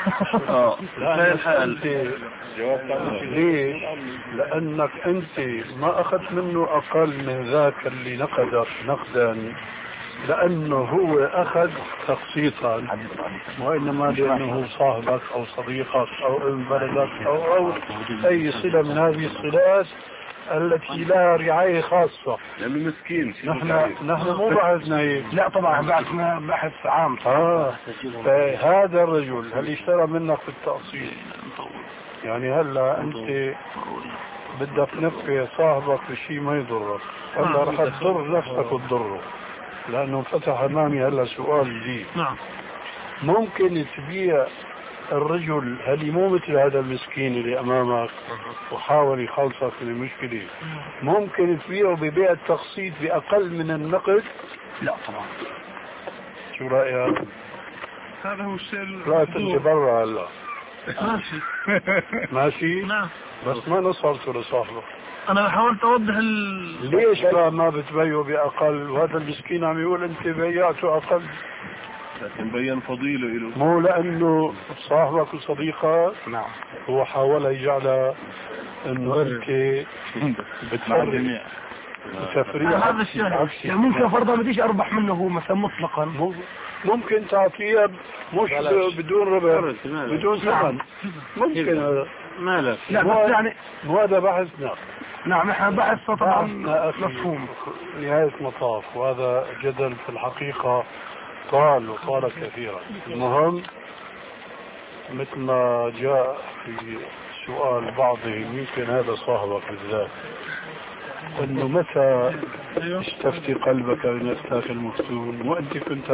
لا أنت ليش؟ لأنك أنت ما أخذت منه أقل من ذاك اللي نقدك نقدا، لأنه هو أخذ تقسيطا، وإنما لأنه صاحبك أو صديقك أو ابن بلدك أو, أو أي صلة من هذه الصلات التي لها رعاية خاصة. لأنه مسكين. نحن نحن مو بحثنا هيك. لا طبعا بحثنا بحث عام. آه فهذا الرجل هل اشترى منك في التقسيط؟ يعني هلا أنت بدك تنفي صاحبك بشيء ما يضرك، هلا رح تضر نفسك وتضره، لأنه فتح أمامي هلا سؤال جديد. نعم. ممكن تبيع الرجل هل مو مثل هذا المسكين اللي أمامك وحاول يخلصك من المشكلة، ممكن تبيعه ببيع التقسيط بأقل من النقد؟ لا طبعا. شو رأيك؟ هذا هو الشيء. لا تمشي برا هلا. ماشي. ماشي؟ نعم. بس ما نصرته لصاحبه. انا حاولت اوضح ال... ليش بقى ما بتبيعه بأقل وهذا المسكين عم يقول انت بيعته أقل؟ لكن بين فضيله له. مو لأنه صاحبك وصديقك. نعم. هو حاول يجعل انه انت بتفرق تفريق. هذا الشيء يعني ممكن فرضا بديش اربح منه هو مثلا مطلقا، ممكن تعطيه مش بدون ربح بدون ثمن، ممكن هذا مالك. لا بس يعني مو هذا بحثنا. نعم احنا بحث طبعا مفهوم نهاية مطاف، وهذا جدل في الحقيقة طال وطال كثيرا. المهم مثل ما جاء في سؤال بعضهم يمكن هذا صاحبك بالذات، انه متى استفتي قلبك من افتاك المفتون، وانت كنت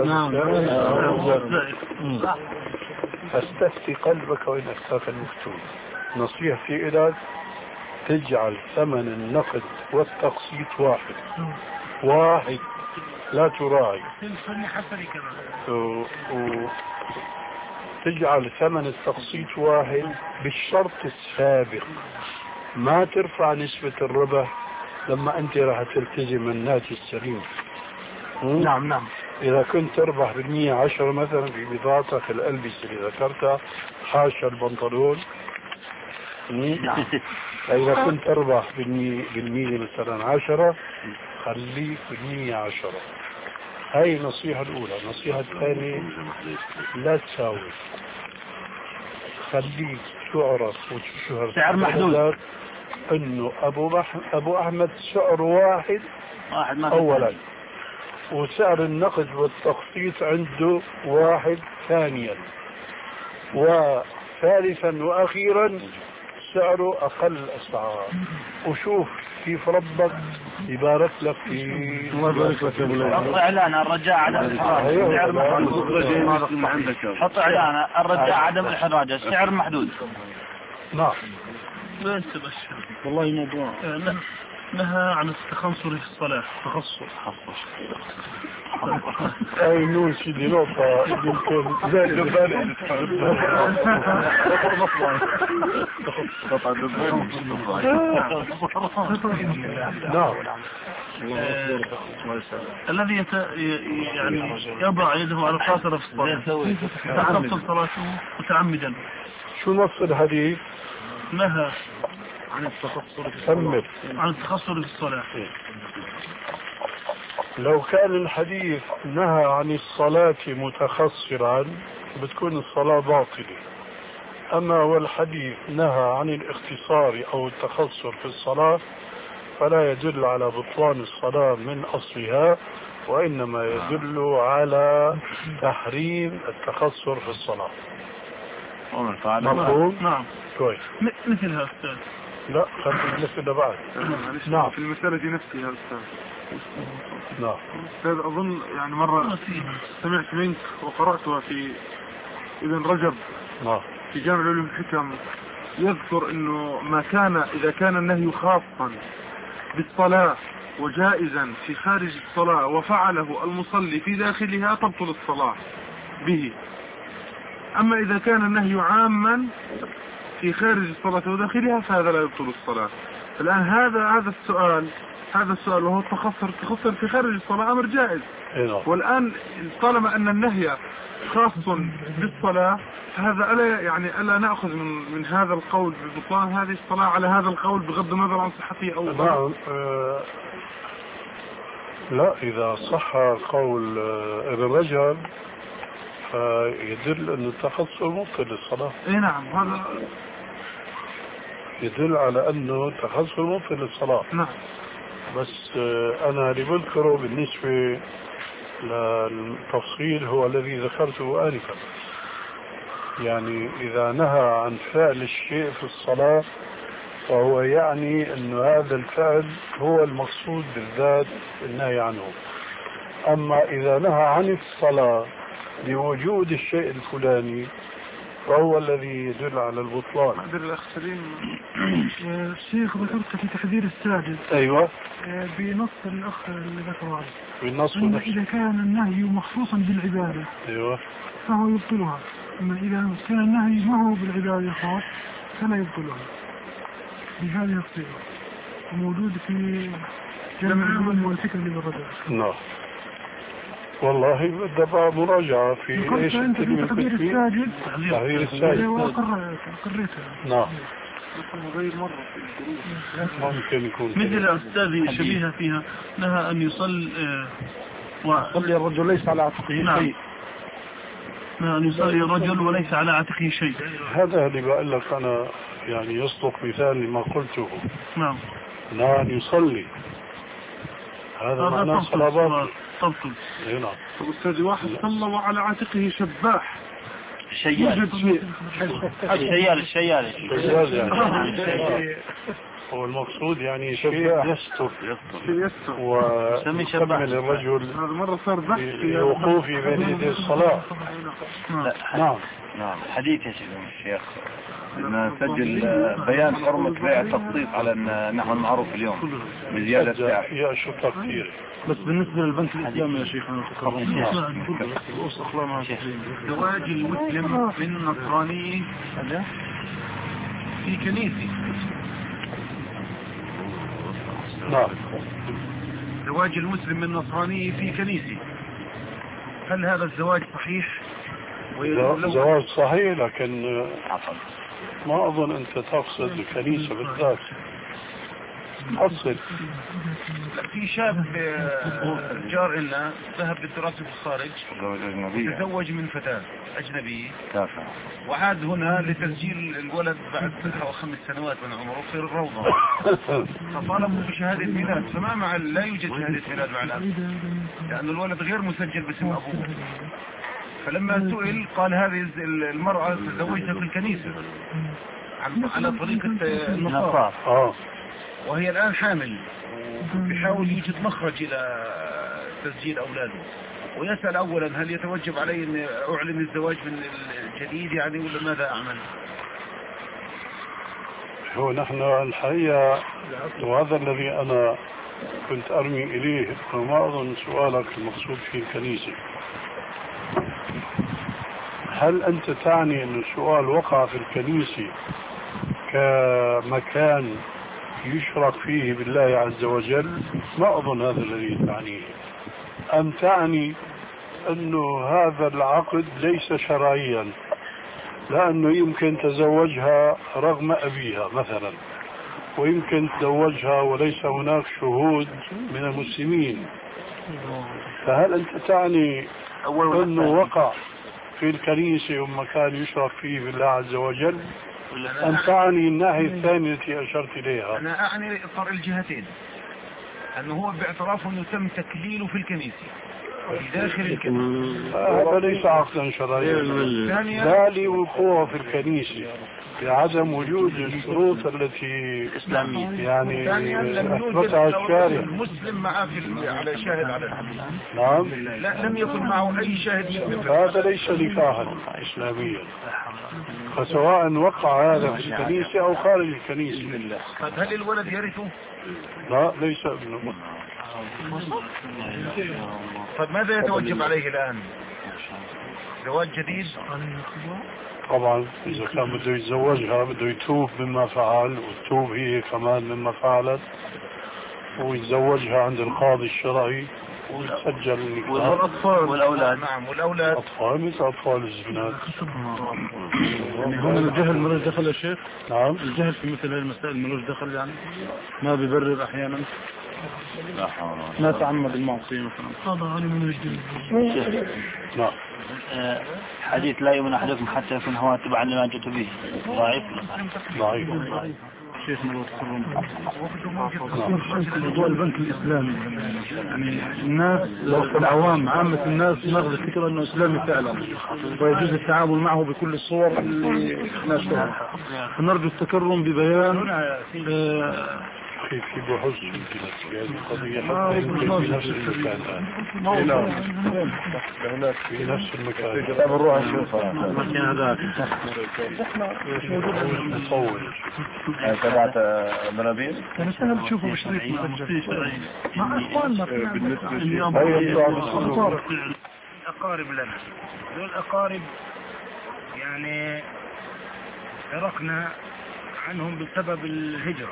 استفتي قلبك وان افتاك المفتون. نصيحتي لك تجعل ثمن النقد والتقسيط واحد واحد، لا تراعي، تجعل ثمن التقسيط واحد بالشرط السابق، ما ترفع نسبة الربح لما انت راح تلتزم الناتج السليم. نعم نعم. اذا كنت تربح بالمية عشرة مثلا في بضاعتك الالبسة اللي ذكرتها حاشا البنطلون، نعم. اذا كنت تربح بالمية, بالمية مثلا عشرة خليك بالمية عشرة. هاي النصيحة الاولى. النصيحة الثانية لا تساوي، خليك تعرف وتشهر سعر محدود، انه ابو بح... ابو احمد سعر واحد, واحد اولا، وسعر النقد والتخطيط عنده واحد ثانيا، وثالثا واخيرا سعره اقل الاسعار. وشوف كيف ربك يبارك لك في. الله يبارك لك يا ابو. حط اعلان الرجاء عدم الحراج، سعر محدود. حط اعلان الرجاء عدم الحراج، السعر محدود. نعم. ما انت بشر والله موضوع نهى عن التخنصر في الصلاة. تخصص اي نون سيدي نقطة يمكن زي الدبان. نعم. الذي يت... يعني يضع يده على القاصرة في الصلاة تخصص صلاته متعمدا. شو نص الحديث؟ نهى عن التخصص كمل. عن التخصص في الصلاة. لو كان الحديث نهى عن الصلاة متخصرا بتكون الصلاة باطلة، أما والحديث نهى عن الاختصار أو التخصر في الصلاة فلا يدل على بطلان الصلاة من أصلها، وإنما يدل على تحريم التخصر في الصلاة. مفهوم؟ نعم. كويس. مثلها أستاذ. لا خلي مثل بعد. نعم. في المسألة دي نفسي يا أستاذ. نعم. أستاذ أظن يعني مرة سمعت منك وقرأتها في ابن رجب. نعم. في جامع العلوم الحكم يذكر إنه ما كان إذا كان النهي خاصا بالصلاة وجائزا في خارج الصلاة وفعله المصلي في داخلها تبطل الصلاة به. أما إذا كان النهي عاما في خارج الصلاة وداخلها فهذا لا يبطل الصلاة. الآن هذا هذا السؤال هذا السؤال وهو التخصر التخصر في خارج الصلاة أمر جائز. والآن طالما أن النهي خاص بالصلاة هذا ألا يعني ألا نأخذ من من هذا القول ببطلان هذه الصلاة على هذا القول بغض النظر عن صحته أو نعم. آه لا، إذا صح قول آه ابن رجب فيدل أن التخصر مبطل للصلاة. إيه نعم، هذا يدل على أنه التخصر مبطل للصلاة. نعم. بس آه أنا اللي بذكره بالنسبة للتفصيل هو الذي ذكرته آنفا، يعني إذا نهى عن فعل الشيء في الصلاة فهو يعني أن هذا الفعل هو المقصود بالذات النهي عنه. أما إذا نهى عن الصلاة لوجود الشيء الفلاني فهو الذي يدل على البطلان. عبد الأخ سليم الشيخ ذكرت في تحذير الساجد. أيوة. بنص الأخ اللي ذكره بالنص أن إذا كان النهي مخصوصا بالعبادة أيوة فهو يبطلها، أما إذا كان النهي ما هو بالعبادة خاص فلا يبطلها بهذه الصيغة، وموجود في جمع العلوم والفكر للرجل. نعم والله بدأ مراجعة في ايش تحذير الساجد. تحذير الساجد قريتها. نعم. غير مرة ممكن يكون مثل أستاذي شبيهة فيها نهى أن يصلي وصلي الرجل ليس على عاتقه نعم. شيء. نهى أن يصلي الرجل وليس على عاتقه شيء. هذا اللي بقول لك أنا، يعني يصدق مثال لما قلته. نعم. نهى أن يصلي، هذا معناه صلاة باطلة. تبطل. اي نعم. أستاذ واحد صلى وعلى عاتقه شباح. الشيال الشيال الشيال الشيال يعني هو المقصود يعني شيء يستر يستر ويكمل الرجل هذا مرة صار بحث في وقوفه بين يدي الصلاة. نعم نعم. حديث يا شيخ نسجل بيان حرمة بيع التخطيط على النحو المعروف اليوم بزيادة السعر. يا شرطة كثير. بس بالنسبة للبنك الإسلامي يا شيخ أنا زواج المسلم من نصراني في كنيسة. نعم. زواج المسلم من نصراني في كنيسة، هل هذا الزواج صحيح؟ زواج صحيح، لكن ما أظن أنت تقصد الكنيسة بالذات. أصل في شاب جار لنا ذهب للدراسة في الخارج، تزوج من فتاة أجنبية، وعاد هنا لتسجيل الولد بعد سبع أو خمس سنوات من عمره في الروضة، فطالبوا بشهادة ميلاد، فما مع لا يوجد شهادة ميلاد مع الأب لأن الولد غير مسجل باسم أبوه. فلما سئل قال هذه المرأة تزوجها في الكنيسة على طريقة النصارى، وهي الآن حامل، بيحاول يوجد مخرج إلى تسجيل أولاده، ويسأل أولا هل يتوجب علي أن أعلن الزواج من الجديد يعني ولا ماذا أعمل؟ هو نحن الحقيقة وهذا الذي أنا كنت أرمي إليه، وما أظن سؤالك المقصود في الكنيسة. هل أنت تعني أن السؤال وقع في الكنيسة كمكان يشرك فيه بالله عز وجل؟ ما أظن هذا الذي تعنيه. أم تعني أنه هذا العقد ليس شرعيا لأنه يمكن تزوجها رغم أبيها مثلا، ويمكن تزوجها وليس هناك شهود من المسلمين؟ فهل أنت تعني أنه وقع في الكنيسة ومكان يشرك فيه بالله عز وجل، أم تعني الناحية الثانية التي أشرت إليها؟ أنا أعني إطار الجهتين، أنه هو باعترافه أنه تم تكليله في الكنيسة في داخل الكنيسة، هذا ليس عقدا شرعيا، لا لوقوعه في الكنيسة بعدم وجود الشروط التي يعني أثبتها الشارع. المسلم معه في على شاهد على الحديث. نعم. لا لم يكن معه أي شاهد يثبت هذا ليس نكاحا إسلاميا، فسواء وقع هذا في الكنيسة أو خارج الكنيسة. طيب هل الولد يرثه؟ لا ليس ابنه. طيب ماذا يتوجب عليه الآن؟ زواج جديد؟ طبعا إذا كان بده يتزوجها بده يتوب مما فعل، وتتوب هي كمان مما فعلت، ويتزوجها عند القاضي الشرعي ويسجل النكاح. والأطفال والأولاد. نعم والأولاد. أطفال مثل أطفال الزناد. يعني هم الجهل ملوش دخل يا شيخ؟ نعم. الجهل في مثل هذه المسائل ملوش دخل يعني؟ ما بيبرر أحيانا؟ لا حول ما تعمد المعصية مثلا. هذا علم من الجن. نعم. حديث لا يؤمن أحدكم حتى يكون هو تبعا لما جئت به ضعيف. ضعيف. شيخ ملوك موضوع البنك الإسلامي، يعني الناس العوام عامة الناس ماخذ الفكرة أنه إسلامي فعلا ويجوز التعامل معه بكل الصور اللي نشرها، فنرجو التكرم ببيان آه في في بحوث في هذه القضية في نفس المكان هناك في نفس المكان كتاب الروح الشيخ المكان هذاك مصور تبعت منابيل. كان سهل تشوفه بشريط مسجل مع أخواننا أقارب لنا دول أقارب يعني تركنا عنهم بسبب الهجرة.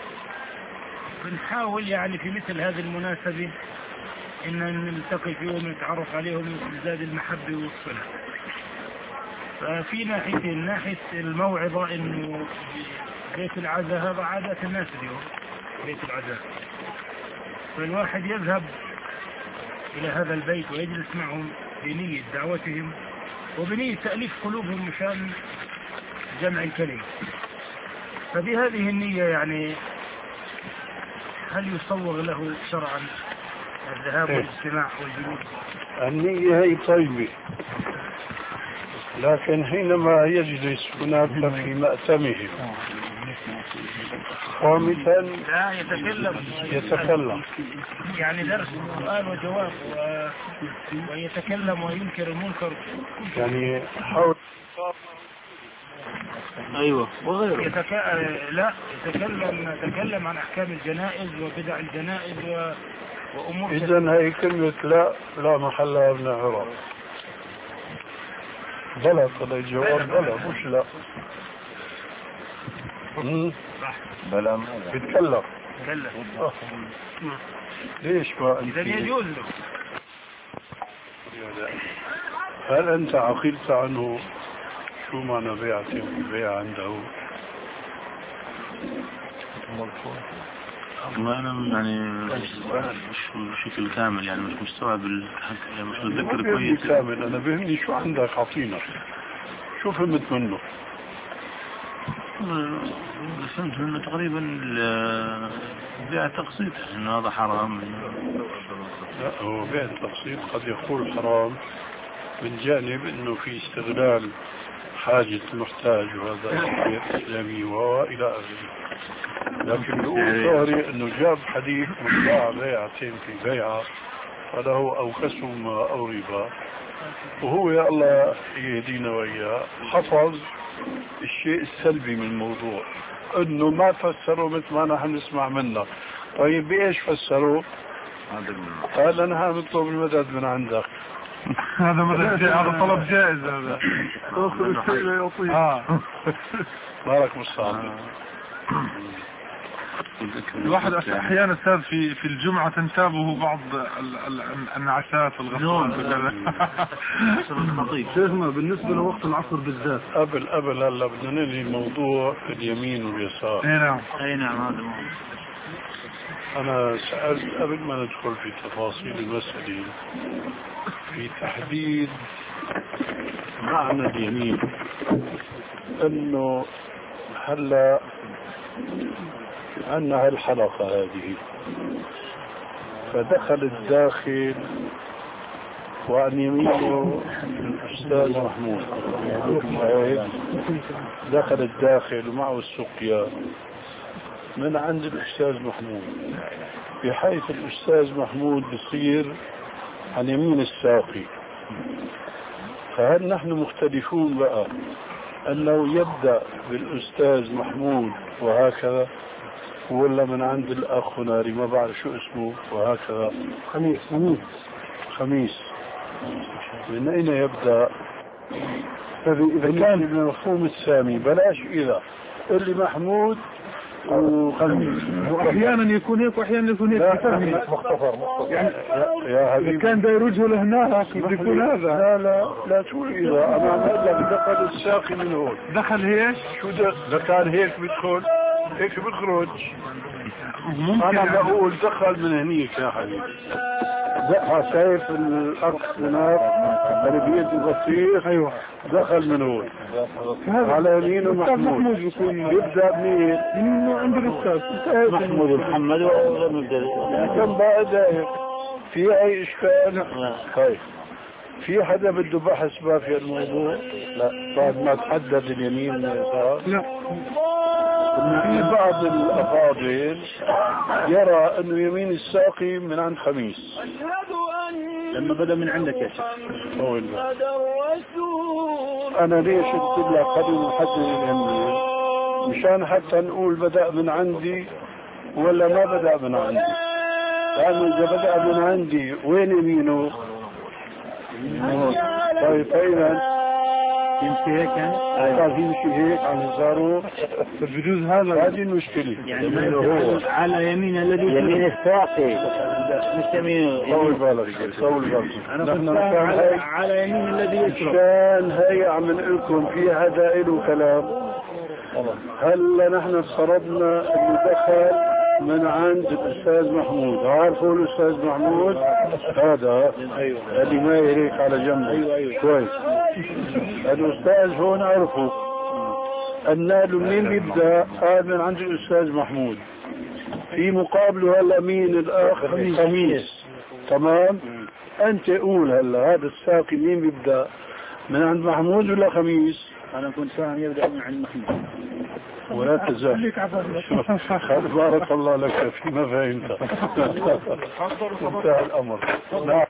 بنحاول يعني في مثل هذه المناسبة إن نلتقي فيهم ونتعرف عليهم وتزداد المحبة والصلة. ففي ناحيتين، ناحية الموعظة إنه بيت العزاء هذا عادات الناس اليوم بيت العزاء، فالواحد يذهب إلى هذا البيت ويجلس معهم بنية دعوتهم وبنية تأليف قلوبهم مشان جمع الكلمة. فبهذه النية يعني هل يصوغ له شرعا الذهاب والاجتماع والجلوس؟ النية هي طيبة، لكن حينما يجلس هناك في مأتمهم خامسا لا يتكلم يتكلم يعني درس سؤال وجواب و... ويتكلم وينكر المنكر يعني حول أيوة وغيره يتك... لا يتكلم يتكلم عن أحكام الجنائز وبدع الجنائز و... وأمور. إذن هي كلمة لا لا محلها من العراق. بلا هذا الجواب بلا مش لا. بلا بيتكلم. بيتكلم. ليش ما أنت؟ إذن يجوز له. هل أنت عقلت عنه شو معنى بيعتي بيع عنده؟ ما أنا يعني مش بشكل كامل يعني مش مستوعب يعني مش متذكر كويس كامل. أنا بهمني شو عندك عطينا شو فهمت منه؟ فهمت منه تقريبا بيع التقسيط إنه هذا حرام. لا هو بيع التقسيط قد يقول حرام من جانب إنه في استغلال حاجة المحتاج وهذا غير إسلامي وإلى آخره. لكن بقول ظاهري إنه جاب حديث من باع بيعتين في بيعة فله أو كسم أو ربا، وهو يا الله يهدينا وإياه حفظ الشيء السلبي من الموضوع إنه ما فسروا مثل ما نحن نسمع منك. طيب بإيش فسروا؟ قال أنا هنطلب المدد من عندك. هذا مدد هذا طلب جائز هذا. اه بارك مستعد. الواحد احيانا استاذ في في الجمعه تنتابه بعض النعسات والغفلات وكذا. شيخنا بالنسبه لوقت العصر بالذات قبل قبل هلا بدنا ننهي موضوع اليمين واليسار. اي نعم اي نعم هذا انا سالت قبل ما ندخل في تفاصيل المساله في تحديد معنى اليمين انه هلا عندنا هالحلقة هذه فدخل الداخل وعن يمينه الأستاذ محمود دخل الداخل ومعه السقيا من عند الأستاذ محمود بحيث الأستاذ محمود بصير عن يمين الساقي. فهل نحن مختلفون بقى أنه يبدأ بالأستاذ محمود وهكذا ولا من عند الأخ ناري ما بعرف شو اسمه وهكذا؟ خميس خميس خميس من أين يبدأ؟ إذا كان بالمفهوم السامي بلاش إذا اللي محمود وخميس، واحيانا يكون هيك واحيانا يكون هيك. مختصر يعني يا حبيبي كان داير وجهه لهناك بده يكون هذا. لا لا لا تقول اذا انا عم اقول لك دخل الساقي من هون. دخل هيك شو ده؟ اذا كان هيك بيدخل هيك بيخرج. انا بقول دخل من هنيك يا حبيبي. دخل شايف الاخ هناك البيت البسيط. ايوه دخل من هون على يمينه محمود. يبدا منين؟ من عند الاستاذ محمود محمد ومبدأ كم بقى داير في اي اشكال؟ طيب في حدا بده بحث ما في الموضوع؟ لا بعد ما تحدد اليمين من اليسار؟ لا. في بعض الافاضل يرى انه يمين الساقي من عند خميس لما بدأ من عندك يا شيخ. انا ليش قلت لك قبل نحدد اليمين؟ مشان حتى نقول بدأ من عندي ولا ما بدأ من عندي. لأنه إذا بدأ من عندي وين يمينه؟ طيب فإذا يمشي هيك يعني؟ قاعد يمشي هيك عن يساره. فبجوز هذا هذه المشكلة. يعني هو على يمين الذي يمين الساقي مش يمين. طول بالك طول بالك. أنا كنت على يمين الذي يشرب. كان هي عم نقول لكم في هذا له كلام. هلا نحن افترضنا انه دخل من عند الاستاذ محمود. عارفوا الاستاذ محمود هذا؟ ايوه اللي ما هيك على جنب. ايوه ايوه كويس. الاستاذ هون عرفوا ان له منين بيبدا؟ قال من عند الاستاذ محمود. في مقابله هلا مين الاخ؟ خميس, خميس. تمام. انت قول هلا هذا الساقي مين بيبدا؟ من عند محمود ولا خميس؟ انا كنت فاهم يبدا من عند محمود. ولا تزال. بارك الله لك فيما فهمت. انتهى الامر. نعم.